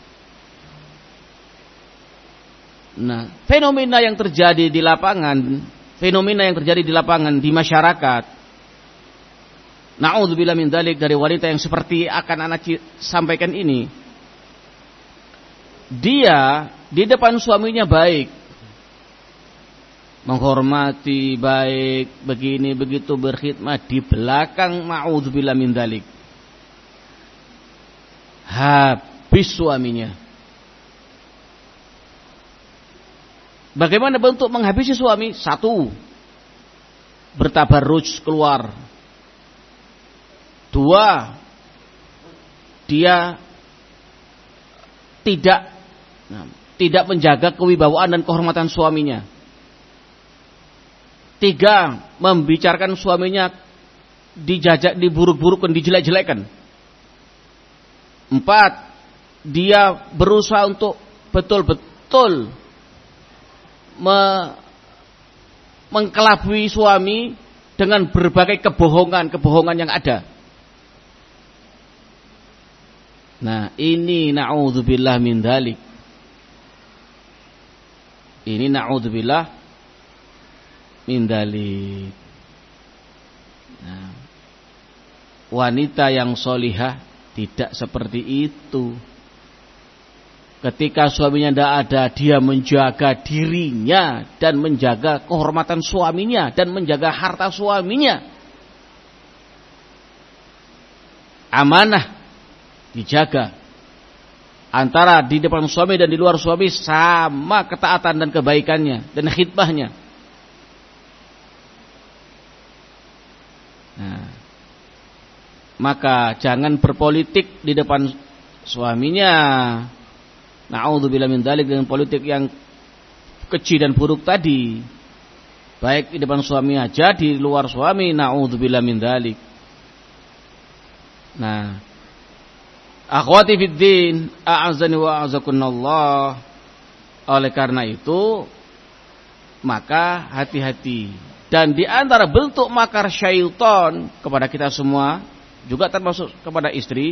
Nah, fenomena yang terjadi di lapangan, fenomena yang terjadi di lapangan di masyarakat, na'udzubillah min dzalik, dari wanita yang seperti akan anak sampaikan ini, dia di depan suaminya baik, menghormati, baik, begini begitu, berkhidmat, di belakang na'udzubillah min dzalik habis suaminya. Bagaimana bentuk menghabisi suami? Satu, bertabarruj keluar. Dua, dia tidak Nah, tidak menjaga kewibawaan dan kehormatan suaminya. Tiga, membicarakan suaminya dijajak, diburuk-burukkan, dijelek-jelekan. Empat, dia berusaha untuk betul-betul me mengkelabui suami dengan berbagai kebohongan-kebohongan yang ada. Nah, ini na'udzubillah min dzalik. Ini na'udzubillah min dzalik. Nah, wanita yang solihah tidak seperti itu. Ketika suaminya tidak ada, dia menjaga dirinya dan menjaga kehormatan suaminya dan menjaga harta suaminya. Amanah dijaga. Antara di depan suami dan di luar suami sama ketaatan dan kebaikannya dan khidmahnya. Nah, maka jangan berpolitik di depan suaminya. Na'udzubillah min dzalik, dengan politik yang keji dan buruk tadi. Baik di depan suami aja, di luar suami, na'udzubillah min dzalik. Nah, akhwati fiddin, a'azani wa a'azakunallah. Oleh karena itu, maka hati-hati. Dan di antara bentuk makar syaitan kepada kita semua, juga termasuk kepada istri,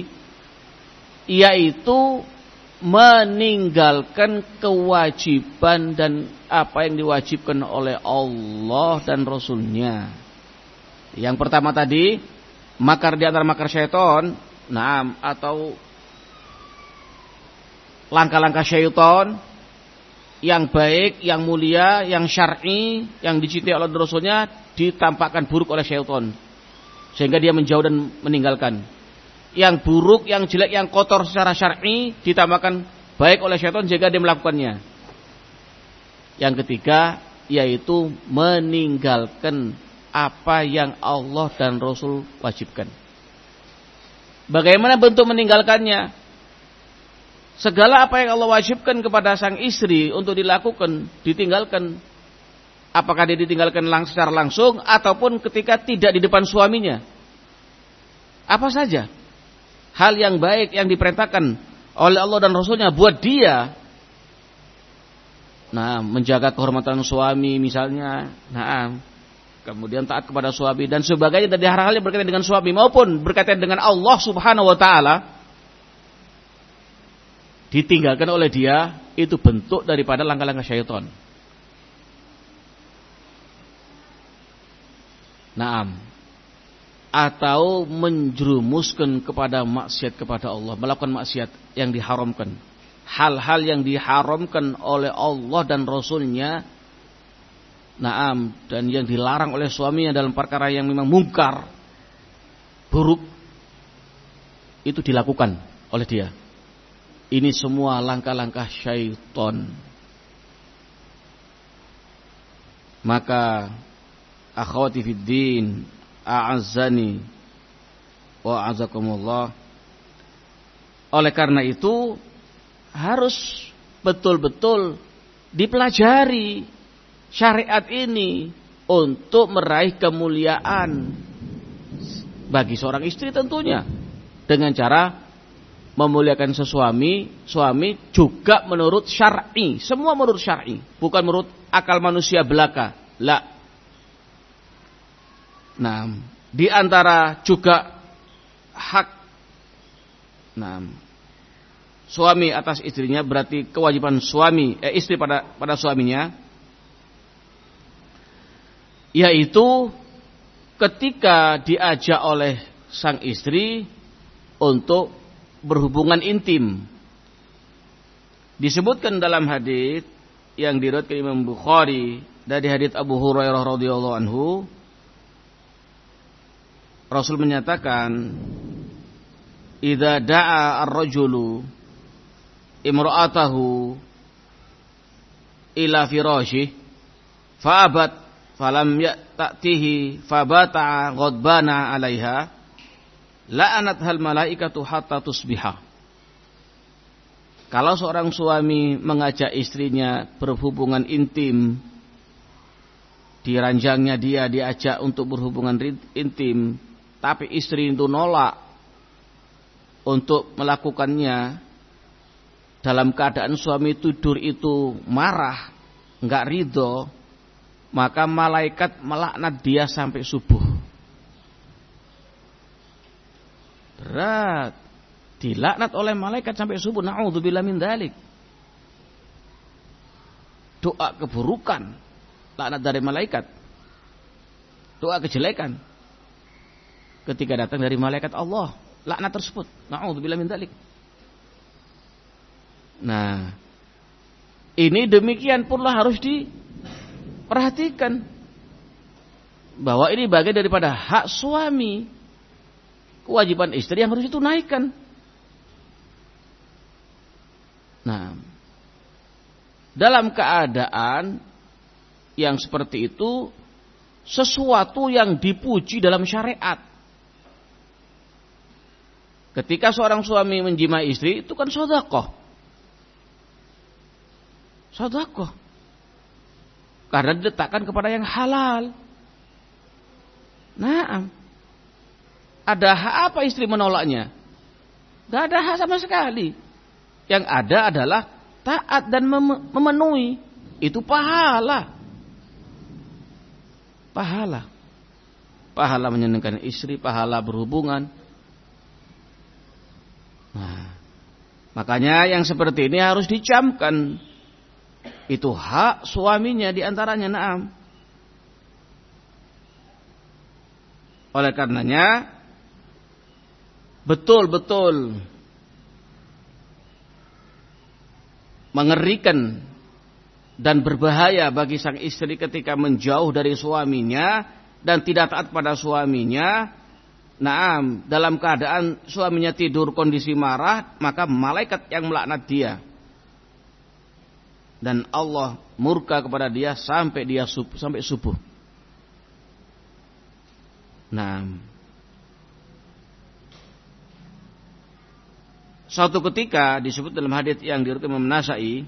yaitu meninggalkan kewajiban dan apa yang diwajibkan oleh Allah dan Rasulnya. Yang pertama tadi, makar di antara makar syaitan, nah, atau langkah-langkah syaitan yang baik, yang mulia, yang syar'i, yang dicintai oleh Rasulnya, ditampakkan buruk oleh syaitan sehingga dia menjauh dan meninggalkan. Yang buruk, yang jelek, yang kotor secara syar'i ditampakkan baik oleh syaitan sehingga dia melakukannya. Yang ketiga, yaitu meninggalkan apa yang Allah dan Rasul wajibkan. Bagaimana bentuk meninggalkannya? Segala apa yang Allah wajibkan kepada sang istri untuk dilakukan, ditinggalkan. Apakah dia ditinggalkan lang- secara langsung ataupun ketika tidak di depan suaminya. Apa saja hal yang baik yang diperintahkan oleh Allah dan Rasulnya buat dia. Nah, menjaga kehormatan suami misalnya. Nah, kemudian taat kepada suami dan sebagainya dari hal-hal yang berkaitan dengan suami maupun berkaitan dengan Allah Subhanahu wa taala ditinggalkan oleh dia, itu bentuk daripada langkah-langkah syaitan. Naam. Atau menjerumuskan kepada maksiat kepada Allah, melakukan maksiat yang diharamkan. Hal-hal yang diharamkan oleh Allah dan Rasulnya. Naam, dan yang dilarang oleh suaminya dalam perkara yang memang mungkar, buruk, itu dilakukan oleh dia. Ini semua langkah-langkah syaitan. Maka akhwati fiddin, a'azzani wa a'azakumullah. Oleh karena itu harus betul-betul dipelajari syariat ini untuk meraih kemuliaan bagi seorang istri tentunya, dengan cara memuliakan sesuami, suami juga menurut syar'i, semua menurut syar'i, bukan menurut akal manusia belaka. La. Nah, di antara juga hak, nah, suami atas istrinya, berarti kewajiban suami, eh, istri pada pada suaminya, yaitu ketika diajak oleh sang istri untuk berhubungan intim. Disebutkan dalam hadis yang diriwayatkan Imam Bukhari dari hadis Abu Hurairah radhiyallahu anhu, Rasul menyatakan, "Idza da'a ar-rajulu imra'atahu ila firashih fa'abat falam ya'tihi fabata ghadbana 'alaiha la'anat hal malaikatu hatta tusbiha." Kalau seorang suami mengajak istrinya berhubungan intim, di ranjangnya dia diajak untuk berhubungan intim, tapi istri itu nolak untuk melakukannya, dalam keadaan suami tidur itu marah, enggak ridho, maka malaikat melaknat dia sampai subuh. Berat, dilaknat oleh malaikat sampai subuh. Na'udzubillah min dzalik. Doa keburukan, laknat dari malaikat. Doa kejelekan ketika datang dari malaikat Allah, laknat tersebut. Na'udzubillah min dzalik. Nah, ini demikian pula harus diperhatikan bahwa ini bagian daripada hak suami. Kewajiban istri yang harus ditunaikan. Nah, dalam keadaan yang seperti itu, sesuatu yang dipuji dalam syariat. Ketika seorang suami menjimai istri, itu kan sedekah. Sedekah. Karena diletakkan kepada yang halal. Nah, ada hak apa istri menolaknya? Tidak ada hak sama sekali. Yang ada adalah taat dan mem- memenuhi. Itu pahala. Pahala. Pahala menyenangkan istri, pahala berhubungan. Nah, makanya yang seperti ini harus dicamkan. Itu hak suaminya diantaranya. Naam. Oleh karenanya, betul-betul mengerikan dan berbahaya bagi sang istri ketika menjauh dari suaminya dan tidak taat pada suaminya. Naam, dalam keadaan suaminya tidur kondisi marah, maka malaikat yang melaknat dia. Dan Allah murka kepada dia sampai dia subuh, sampai subuh. Naam. Suatu ketika disebut dalam hadits yang diriwayatkan Imam Nasa'i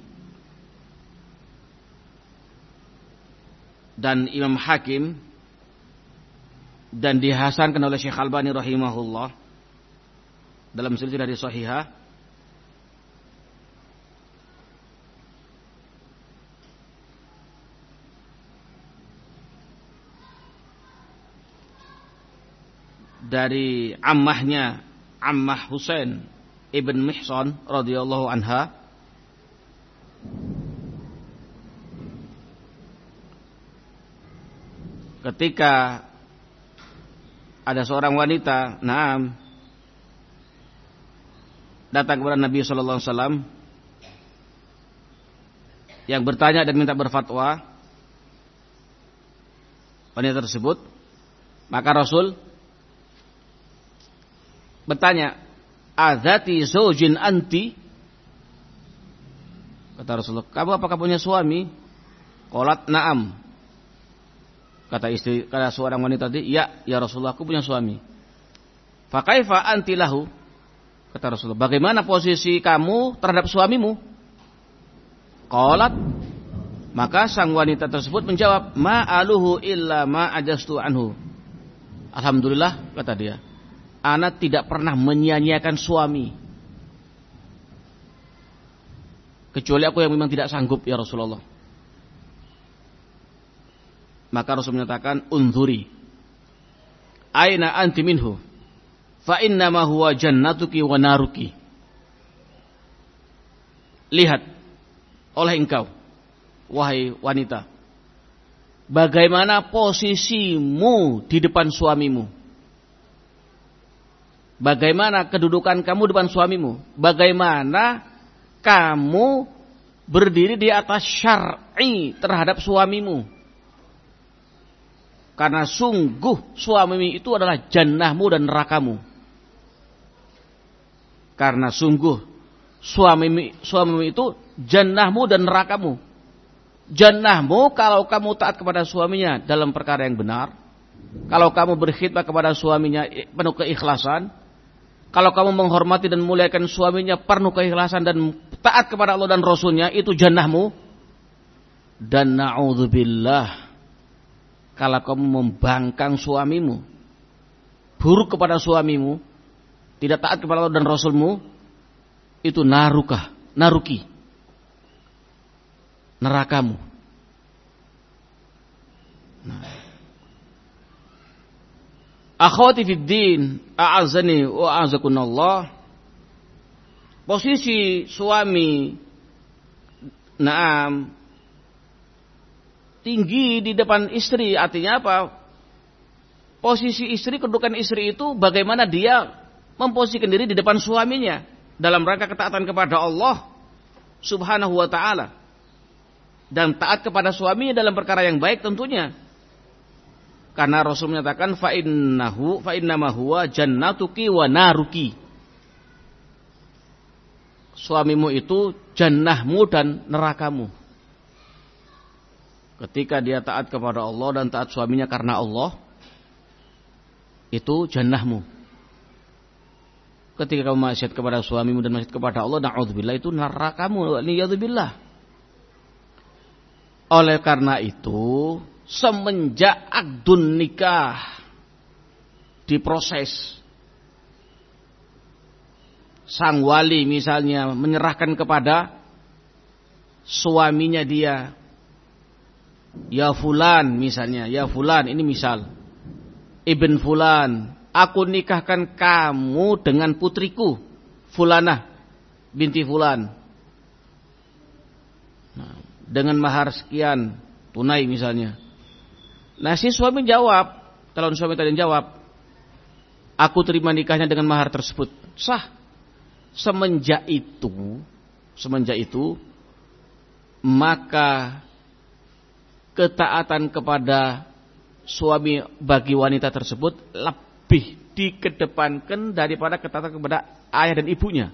dan Imam Hakim dan dihasankan oleh Syekh Albani rahimahullah dalam silsilah hadits shahihah, dari ammahnya Ammah Husain ibn Mihsan radhiyallahu anha, ketika ada seorang wanita, naam, datang kepada Nabi sallallahu alaihi wasallam yang bertanya dan minta berfatwa, wanita tersebut, maka Rasul bertanya, "Adzati zaujin anti?" Kata Rasulullah, "Kamu apakah punya suami?" Qalat, "Na'am." Kata istri, kata seorang wanita tadi, "Ya, ya Rasulullah, aku punya suami." "Fa kaifa anti lahu?" Kata Rasulullah, "Bagaimana posisi kamu terhadap suamimu?" Qalat, maka sang wanita tersebut menjawab, "Ma aluhu illa ma ajastu anhu." Alhamdulillah, kata dia, ana tidak pernah menyia-nyiakan suami, kecuali aku yang memang tidak sanggup ya Rasulullah. Maka Rasul menyatakan, "Unzuri aina anti minhu fa innama huwa jannatuki wa naruki." Lihat oleh engkau, wahai wanita, bagaimana posisimu di depan suamimu. Bagaimana kedudukan kamu di depan suamimu? Bagaimana kamu berdiri di atas syar'i terhadap suamimu? Karena sungguh suamimu itu adalah jannahmu dan nerakamu. Karena sungguh suamimu, suamimu itu jannahmu dan nerakamu. Jannahmu kalau kamu taat kepada suaminya dalam perkara yang benar. Kalau kamu berkhidmat kepada suaminya penuh keikhlasan. Kalau kamu menghormati dan memuliakan suaminya penuh keikhlasan dan taat kepada Allah dan Rasulnya, itu jannahmu. Dan na'udzubillah, kalau kamu membangkang suamimu, buruk kepada suamimu, tidak taat kepada Allah dan Rasulmu, itu narukah, naruki, nerakamu. Nah. Akhwati fid din, a'azzani wa a'azzakunallah. Posisi suami, naam, tinggi di depan istri, artinya apa? Posisi istri, kedudukan istri itu bagaimana dia memposisikan diri di depan suaminya dalam rangka ketaatan kepada Allah Subhanahu wa taala dan taat kepada suaminya dalam perkara yang baik tentunya. Karena Rasul menyatakan, fa innahu fa innama huwa jannatuki wa naruki. Suamimu itu jannahmu dan nerakamu. Ketika dia taat kepada Allah dan taat suaminya karena Allah, itu jannahmu. Ketika kamu maksiat kepada suamimu dan maksiat kepada Allah, na'udzubillah, itu nerakamu. Niyadzubillah. Oleh karena itu, semenjak akdun nikah diproses, sang wali misalnya menyerahkan kepada suaminya dia, ya fulan misalnya, ya fulan, ini misal, ibn fulan, aku nikahkan kamu dengan putriku fulanah binti fulan, nah, dengan mahar sekian tunai misalnya. Nah, si suami jawab, calon suami tadi jawab, aku terima nikahnya dengan mahar tersebut. Sah. Semenjak itu, semenjak itu, maka ketaatan kepada suami bagi wanita tersebut lebih dikedepankan daripada ketaatan kepada ayah dan ibunya.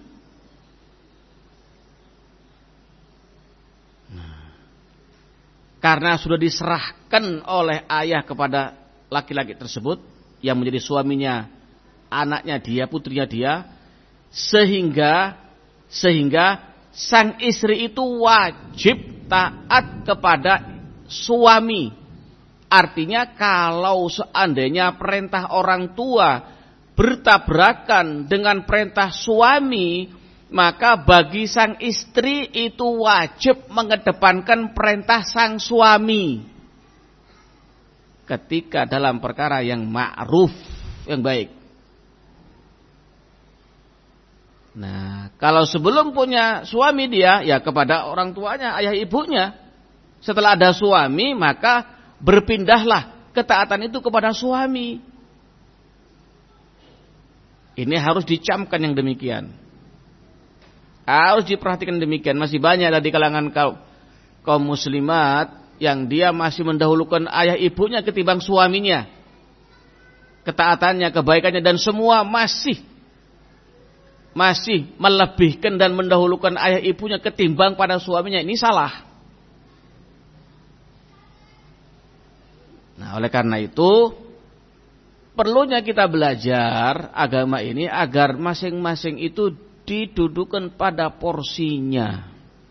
Karena sudah diserahkan oleh ayah kepada laki-laki tersebut yang menjadi suaminya, anaknya dia, putrinya dia, Sehingga sehingga sang istri itu wajib taat kepada suami. Artinya kalau seandainya perintah orang tua bertabrakan dengan perintah suami, maka bagi sang istri itu wajib mengedepankan perintah sang suami ketika dalam perkara yang ma'ruf, yang baik. Nah, kalau sebelum punya suami dia, ya kepada orang tuanya, ayah ibunya. Setelah ada suami, maka berpindahlah ketaatan itu kepada suami. Ini harus dicamkan yang demikian. Harus diperhatikan demikian. Masih banyak di kalangan kaum, kaum muslimat yang dia masih mendahulukan ayah ibunya ketimbang suaminya. Ketaatannya, kebaikannya, dan semua masih masih melebihkan dan mendahulukan ayah ibunya ketimbang pada suaminya. Ini salah. Nah, oleh karena itu perlunya kita belajar agama ini agar masing-masing itu didudukan pada porsinya.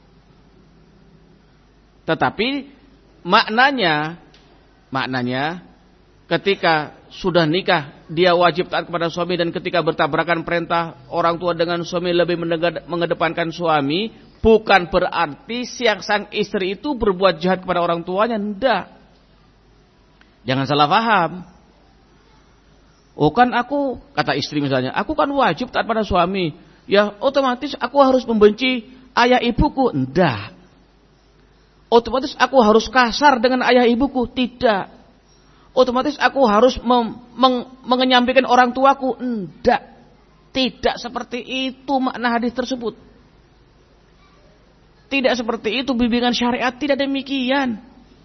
Tetapi maknanya maknanya ketika sudah nikah dia wajib taat kepada suami, dan ketika bertabrakan perintah orang tua dengan suami lebih mengedepankan suami, bukan berarti siang sang istri itu berbuat jahat kepada orang tuanya. Tidak. Jangan salah paham. Oh kan aku, kata istri misalnya, aku kan wajib taat pada suami, ya otomatis aku harus membenci ayah ibuku. Tidak. Otomatis aku harus kasar dengan ayah ibuku. Tidak. Otomatis aku harus mem- meng- mengenyampingkan orang tuaku. Tidak. Tidak seperti itu makna hadis tersebut. Tidak seperti itu bimbingan syariat. Tidak demikian.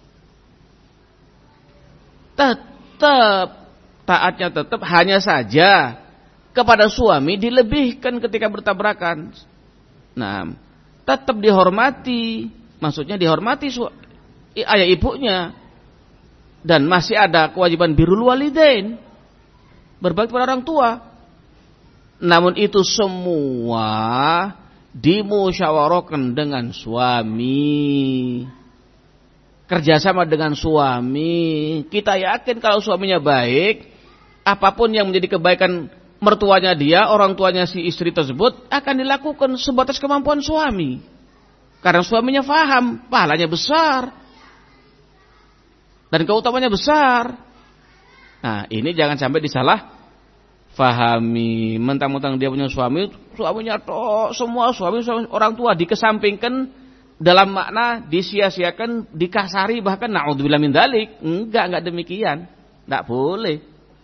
Tetap taatnya tetap, hanya saja kepada suami dilebihkan ketika bertabrakan. Nah, tetap dihormati. Maksudnya dihormati su- ayah ibunya. Dan masih ada kewajiban birrul walidain, berbakti pada orang tua. Namun itu semua dimusyawarahkan dengan suami, kerjasama dengan suami. Kita yakin kalau suaminya baik, apapun yang menjadi kebaikan mertuanya dia, orang tuanya si istri tersebut, akan dilakukan sebatas kemampuan suami. Karena suaminya faham, pahalanya besar dan keutamanya besar. Nah, ini jangan sampai disalah fahami. Mentang-mentang dia punya suami, suaminya toh semua suami, suami orang tua dikesampingkan dalam makna disia-siakan, dikasari, bahkan naudzubillah min dzalik. Enggak, enggak demikian. Enggak boleh.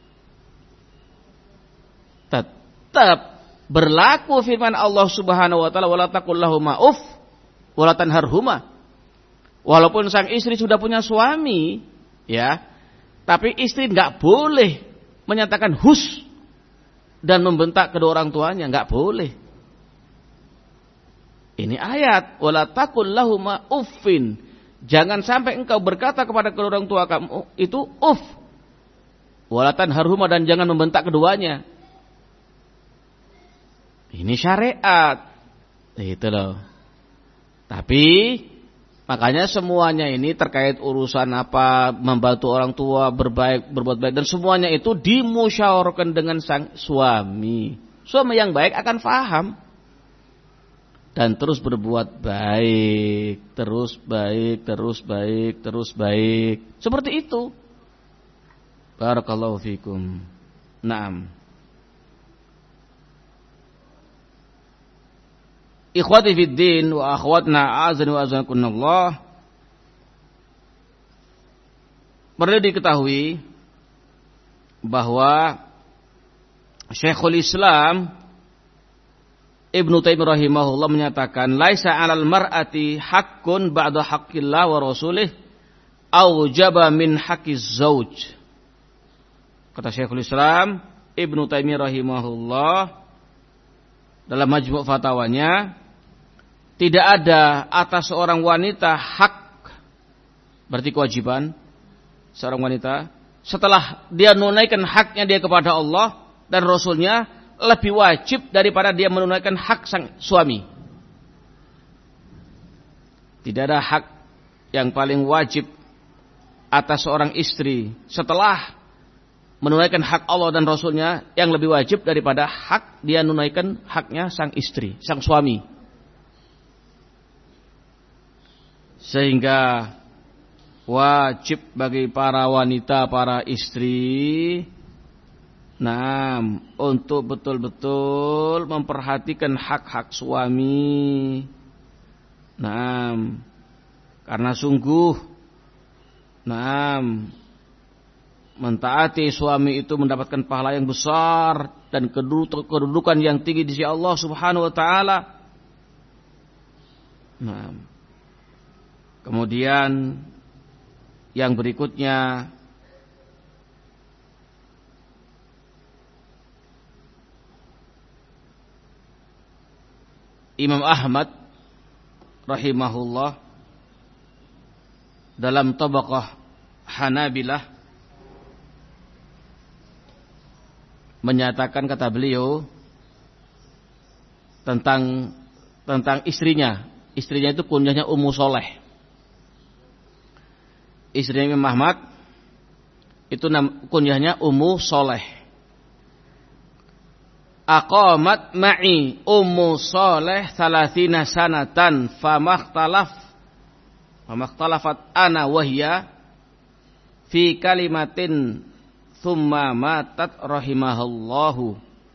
Tetap berlaku firman Allah Subhanahu wa taala, wala taqul lahuma uff wala tanharhuma. Walaupun sang istri sudah punya suami, ya, tapi istri nggak boleh menyatakan hus dan membentak kedua orang tuanya, nggak boleh. Ini ayat, wala taqul lahuma uffin. Jangan sampai engkau berkata kepada kedua orang tua kamu itu uff. Wala tanharhuma, dan jangan membentak keduanya. Ini syariat. Itu loh. Tapi makanya semuanya ini terkait urusan apa, membantu orang tua, berbaik, berbuat baik, dan semuanya itu dimusyawarahkan dengan sang suami. Suami yang baik akan faham dan terus berbuat baik, terus baik, terus baik, terus baik. Seperti itu. Barakallahu fikum. Naam. Ikhwati fid din wa akhwatna azan wa azakunallah. Perlu diketahui bahwa Syekhul Islam Ibnu Taimiyah rahimahullah menyatakan, laisa 'alal mar'ati haqqun ba'da haqqillah wa rasulih aujaba min haqqiz zauj. Kata Syekhul Islam Ibnu Taimiyah rahimahullah dalam majmu' fatwanya, tidak ada atas seorang wanita hak, berarti kewajiban seorang wanita, setelah dia menunaikan haknya dia kepada Allah dan Rasulnya, lebih wajib daripada dia menunaikan hak sang suami. Tidak ada hak yang paling wajib atas seorang istri setelah menunaikan hak Allah dan Rasulnya yang lebih wajib daripada hak dia menunaikan haknya sang istri, sang suami. Sehingga wajib bagi para wanita, para istri, nah, untuk betul-betul memperhatikan hak-hak suami. Nah, karena sungguh, nah, mentaati suami itu mendapatkan pahala yang besar dan kedudukan yang tinggi di sisi Allah Subhanahu wa taala. Nah, kemudian yang berikutnya Imam Ahmad rahimahullah dalam Tabaqah Hanabilah menyatakan, kata beliau, tentang tentang istrinya. Istrinya itu kunyahnya Ummu Soleh. Istrinya Imam Ahmad itu kunyahnya Ummu Soleh. Aqamat ma'i Ummu Soleh thalathina sanatan famakhtalaf famakhtalafat ana wahya fi kalimatin thumma matat rahimahallahu.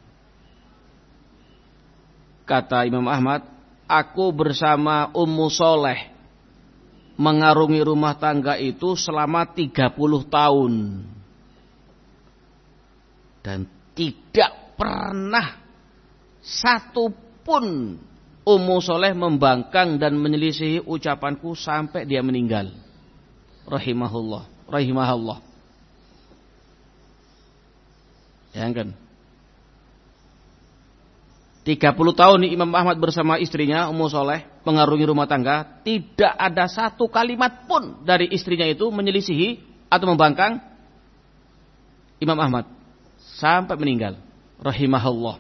Kata Imam Ahmad, aku bersama Ummu Soleh mengarungi rumah tangga itu selama tiga puluh tahun. Dan tidak pernah satu pun Ummu Soleh membangkang dan menyelisihi ucapanku sampai dia meninggal. Rahimahullah, rahimahullah. Ya kan? tiga puluh tahun Imam Ahmad bersama istrinya Ummu Soleh mengarungi rumah tangga, tidak ada satu kalimat pun dari istrinya itu menyelisihi atau membangkang Imam Ahmad sampai meninggal. Rahimahullah.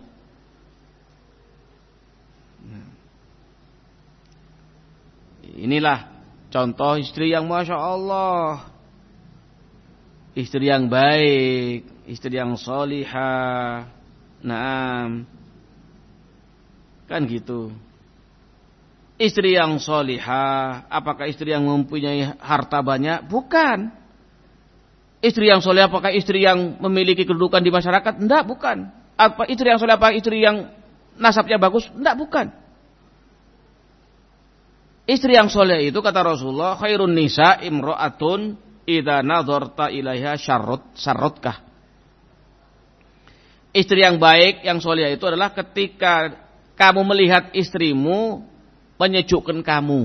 Inilah contoh istri yang Masya Allah, istri yang baik, istri yang solihah. Naam, kan gitu. Istri yang solihah, apakah istri yang mempunyai harta banyak? Bukan. Istri yang solihah apakah istri yang memiliki kedudukan di masyarakat? Tidak, bukan. Apa istri yang soleh, apa istri yang nasabnya bagus? Tidak, bukan. Istri yang soleh itu kata Rasulullah, khairun nisa imro'atun idza nadharta ilaiha syarrut syarrutkah. Istri yang baik, yang soleh itu adalah ketika kamu melihat istrimu menyejukkan kamu,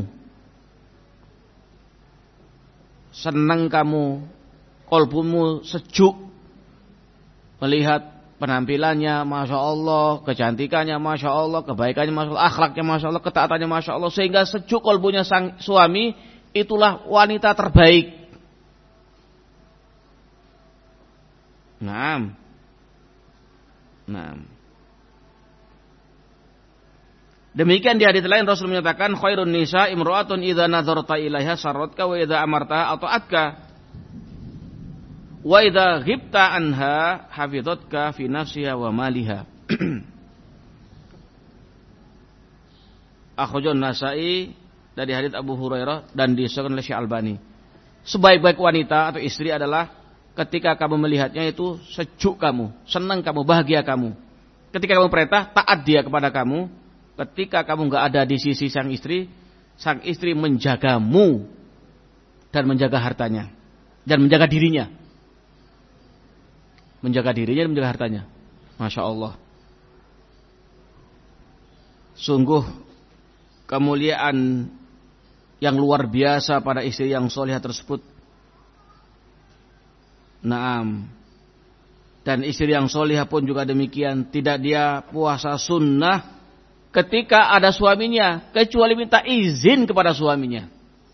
senang kamu, kolbumu sejuk melihat penampilannya, Masya Allah, kecantikannya, Masya Allah, kebaikannya, Masya Allah, akhlaknya, Masya Allah, ketaatannya, Masya Allah, sehingga sejuk kolbunya sang suami, itulah wanita terbaik. Naam. Naam. Demikian di hadits lain Rasul menyatakan, khairun nisa imro'atun idza nadharta ilaiha sarratka wa idza amartaha ata'atka. Wa idza ghibta anha hafidhatka fi nafsiha wa maliha. Akhrajahu Nasa'i dari hadits Abu Hurairah dan disahihkan oleh Syekh Albani. Sebaik-baik wanita atau istri adalah ketika kamu melihatnya itu sejuk kamu, senang kamu, bahagia kamu. Ketika kamu perintah, taat dia kepada kamu. Ketika kamu enggak ada di sisi sang istri, sang istri menjagamu dan menjaga hartanya dan menjaga dirinya. Menjaga dirinya dan menjaga hartanya. Masya Allah. Sungguh kemuliaan yang luar biasa pada istri yang solihah tersebut. Naam. Dan istri yang solihah pun juga demikian. Tidak dia puasa sunnah ketika ada suaminya, kecuali minta izin kepada suaminya.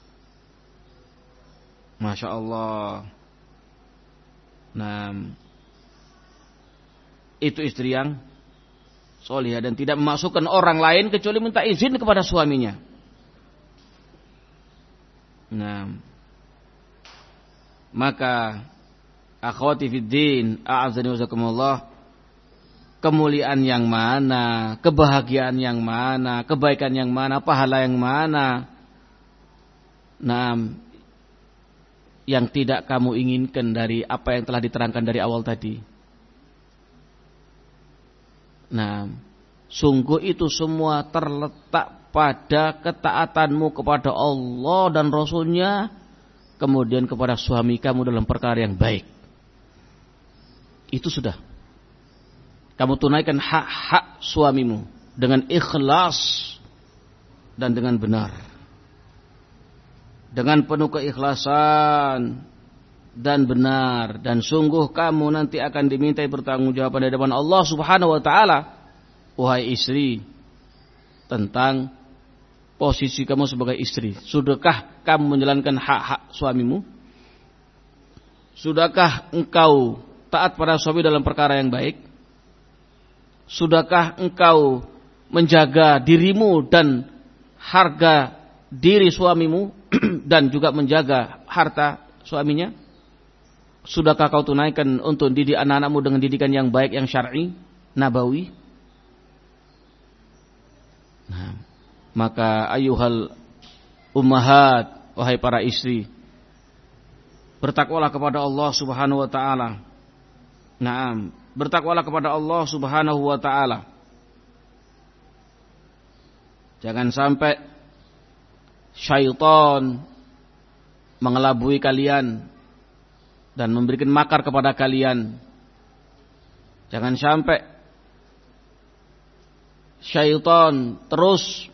Masya Allah. Naam. Itu istri yang solihah dan tidak memasukkan orang lain kecuali minta izin kepada suaminya. Nah, maka akhwati fiddin, a'azzani wazakumullah, kemuliaan yang mana, kebahagiaan yang mana, kebaikan yang mana, pahala yang mana, nah, yang tidak kamu inginkan dari apa yang telah diterangkan dari awal tadi. Nah, sungguh itu semua terletak pada ketaatanmu kepada Allah dan Rasul-Nya, kemudian kepada suami kamu dalam perkara yang baik. Itu sudah. Kamu tunaikan hak-hak suamimu dengan ikhlas dan dengan benar. Dengan penuh keikhlasan dan benar, dan sungguh kamu nanti akan dimintai pertanggungjawaban di hadapan Allah Subhanahu wa taala, wahai istri, tentang posisi kamu sebagai istri. Sudahkah kamu menjalankan hak-hak suamimu? Sudahkah engkau taat pada suami dalam perkara yang baik? Sudahkah engkau menjaga dirimu dan harga diri suamimu dan juga menjaga harta suaminya? Sudahkah kau tunaikan untuk didik anak-anakmu dengan didikan yang baik, yang syar'i, nabawi? Nah, maka ayuhal ummahat, wahai para istri, bertakwalah kepada Allah Subhanahu wa taala. Naam, bertakwalah kepada Allah Subhanahu wa taala. Jangan sampai syaitan mengelabui kalian dan memberikan makar kepada kalian. Jangan sampai syaitan terus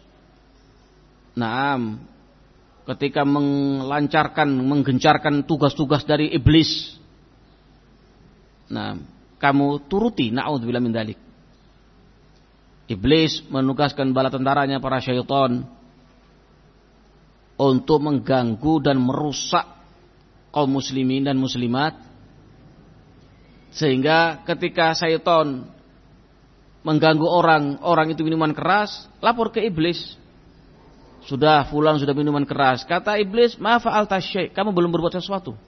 naam ketika melancarkan, menggencarkan tugas-tugas dari iblis, nah, kamu turuti, na'udzubillah min dzalik. Iblis menugaskan bala tentaranya, para syaitan, untuk mengganggu dan merusak kaum muslimin dan muslimat, sehingga ketika syaitan mengganggu orang, orang itu minuman keras, lapor ke iblis. Sudah fulan sudah minuman keras. Kata iblis, ma fa'alta syai', kamu belum berbuat sesuatu.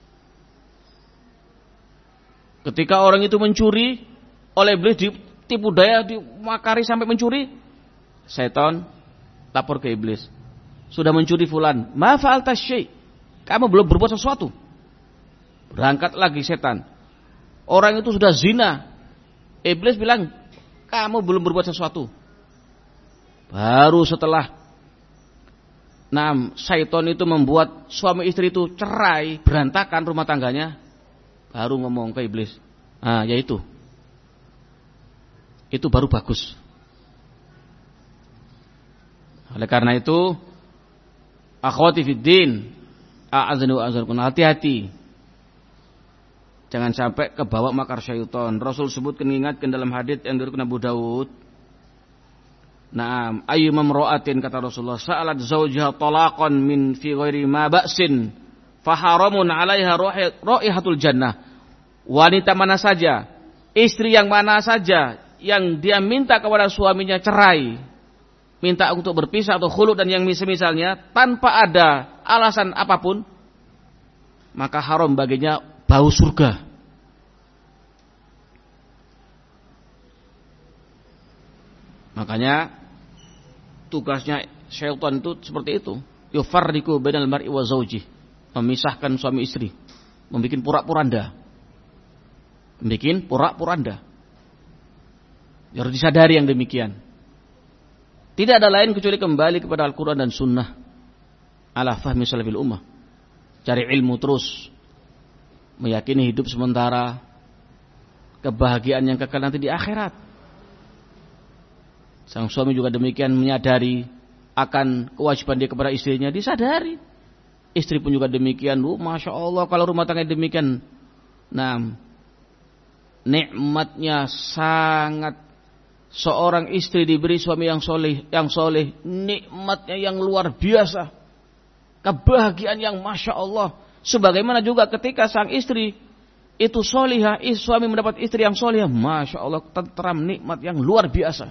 Ketika orang itu mencuri, oleh iblis ditipu daya, dimakari sampai mencuri, syaitan lapor ke iblis. Sudah mencuri fulan, ma fa'alta syai', kamu belum berbuat sesuatu. Berangkat lagi setan. Orang itu sudah zina. Iblis bilang, kamu belum berbuat sesuatu. Baru setelah nah, syaitan itu membuat suami istri itu cerai, berantakan rumah tangganya, baru ngomong ke iblis, ah, yaitu itu baru bagus. Oleh karena itu, akhwati fiddin, a'adzani wa a'azzakum, hati-hati, jangan sampai kebawa makar syaitan. Rasul sebutkan, ingatkan dalam hadits yang diriwayatkan Abu Dawud. Naam, ayyuma imra'atin, kata Rasulullah, sa'alat zawjaha talaqan min fi ghairi ma ba'sin faharamun 'alaiha raihatul jannah. Wanita mana saja, istri yang mana saja yang dia minta kepada suaminya cerai, minta untuk berpisah atau khulu dan yang misal-misalnya tanpa ada alasan apapun, maka haram baginya bau surga. Makanya tugasnya syaitan itu seperti itu. Yufarriqu bainal mar'i wa zawjih, memisahkan suami istri, membikin pura-puranda. Membikin pura-puranda. Harus disadari yang demikian. Tidak ada lain kecuali kembali kepada Al-Quran dan Sunnah ala fahmi salafil ummah. Cari ilmu terus, meyakini hidup sementara, kebahagiaan yang kekal nanti di akhirat. Sang suami juga demikian, menyadari akan kewajiban dia kepada istrinya, disadari. Istri pun juga demikian. Oh, Masya Allah, kalau rumah tangga demikian, nah, nikmatnya sangat. Seorang istri diberi suami yang soleh, yang soleh, nikmatnya yang luar biasa, kebahagiaan yang Masya Allah. Sebagaimana juga ketika sang istri itu solihah, suami mendapat istri yang solihah, masya Allah, tentram, nikmat yang luar biasa,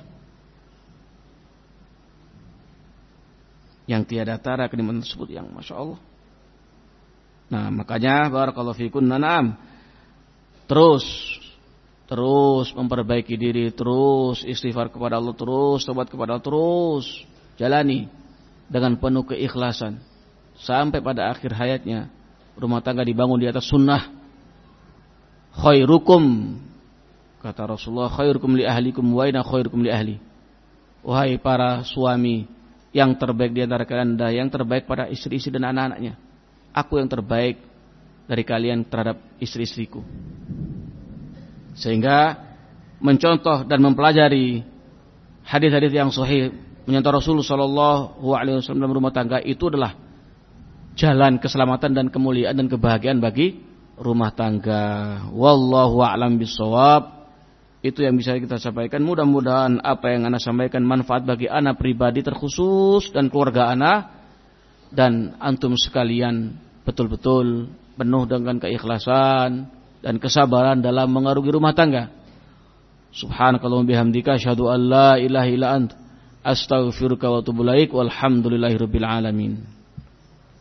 yang tiada tara kenikmatan tersebut, yang masya Allah. Nah makanya barakallahu fikum, na'am, terus terus memperbaiki diri, terus istighfar kepada Allah, terus tobat kepada Allah, terus jalani dengan penuh keikhlasan sampai pada akhir hayatnya rumah tangga dibangun di atas sunnah. Khairukum, kata Rasulullah, khairukum li ahlikum wa ina khairukum li ahli. Wahai para suami, yang terbaik di antara kalian adalah yang terbaik pada istri-istri dan anak-anaknya. Aku yang terbaik dari kalian terhadap istri-istriku. Sehingga mencontoh dan mempelajari hadis-hadis yang sahih menyontoh Rasulullah sallallahu alaihi wasallam dalam rumah tangga, itu adalah jalan keselamatan dan kemuliaan dan kebahagiaan bagi rumah tangga. Wallahu a'lam bissawab. Itu yang bisa kita sampaikan. Mudah-mudahan apa yang ana sampaikan manfaat bagi ana pribadi terkhusus dan keluarga ana dan antum sekalian, betul-betul penuh dengan keikhlasan dan kesabaran dalam mengarungi rumah tangga. Subhanakallahumma bihamdika asyhadu an la ilaha illa anta astaghfiruka wa atubu ilaik. Walhamdulillahirabbil alamin.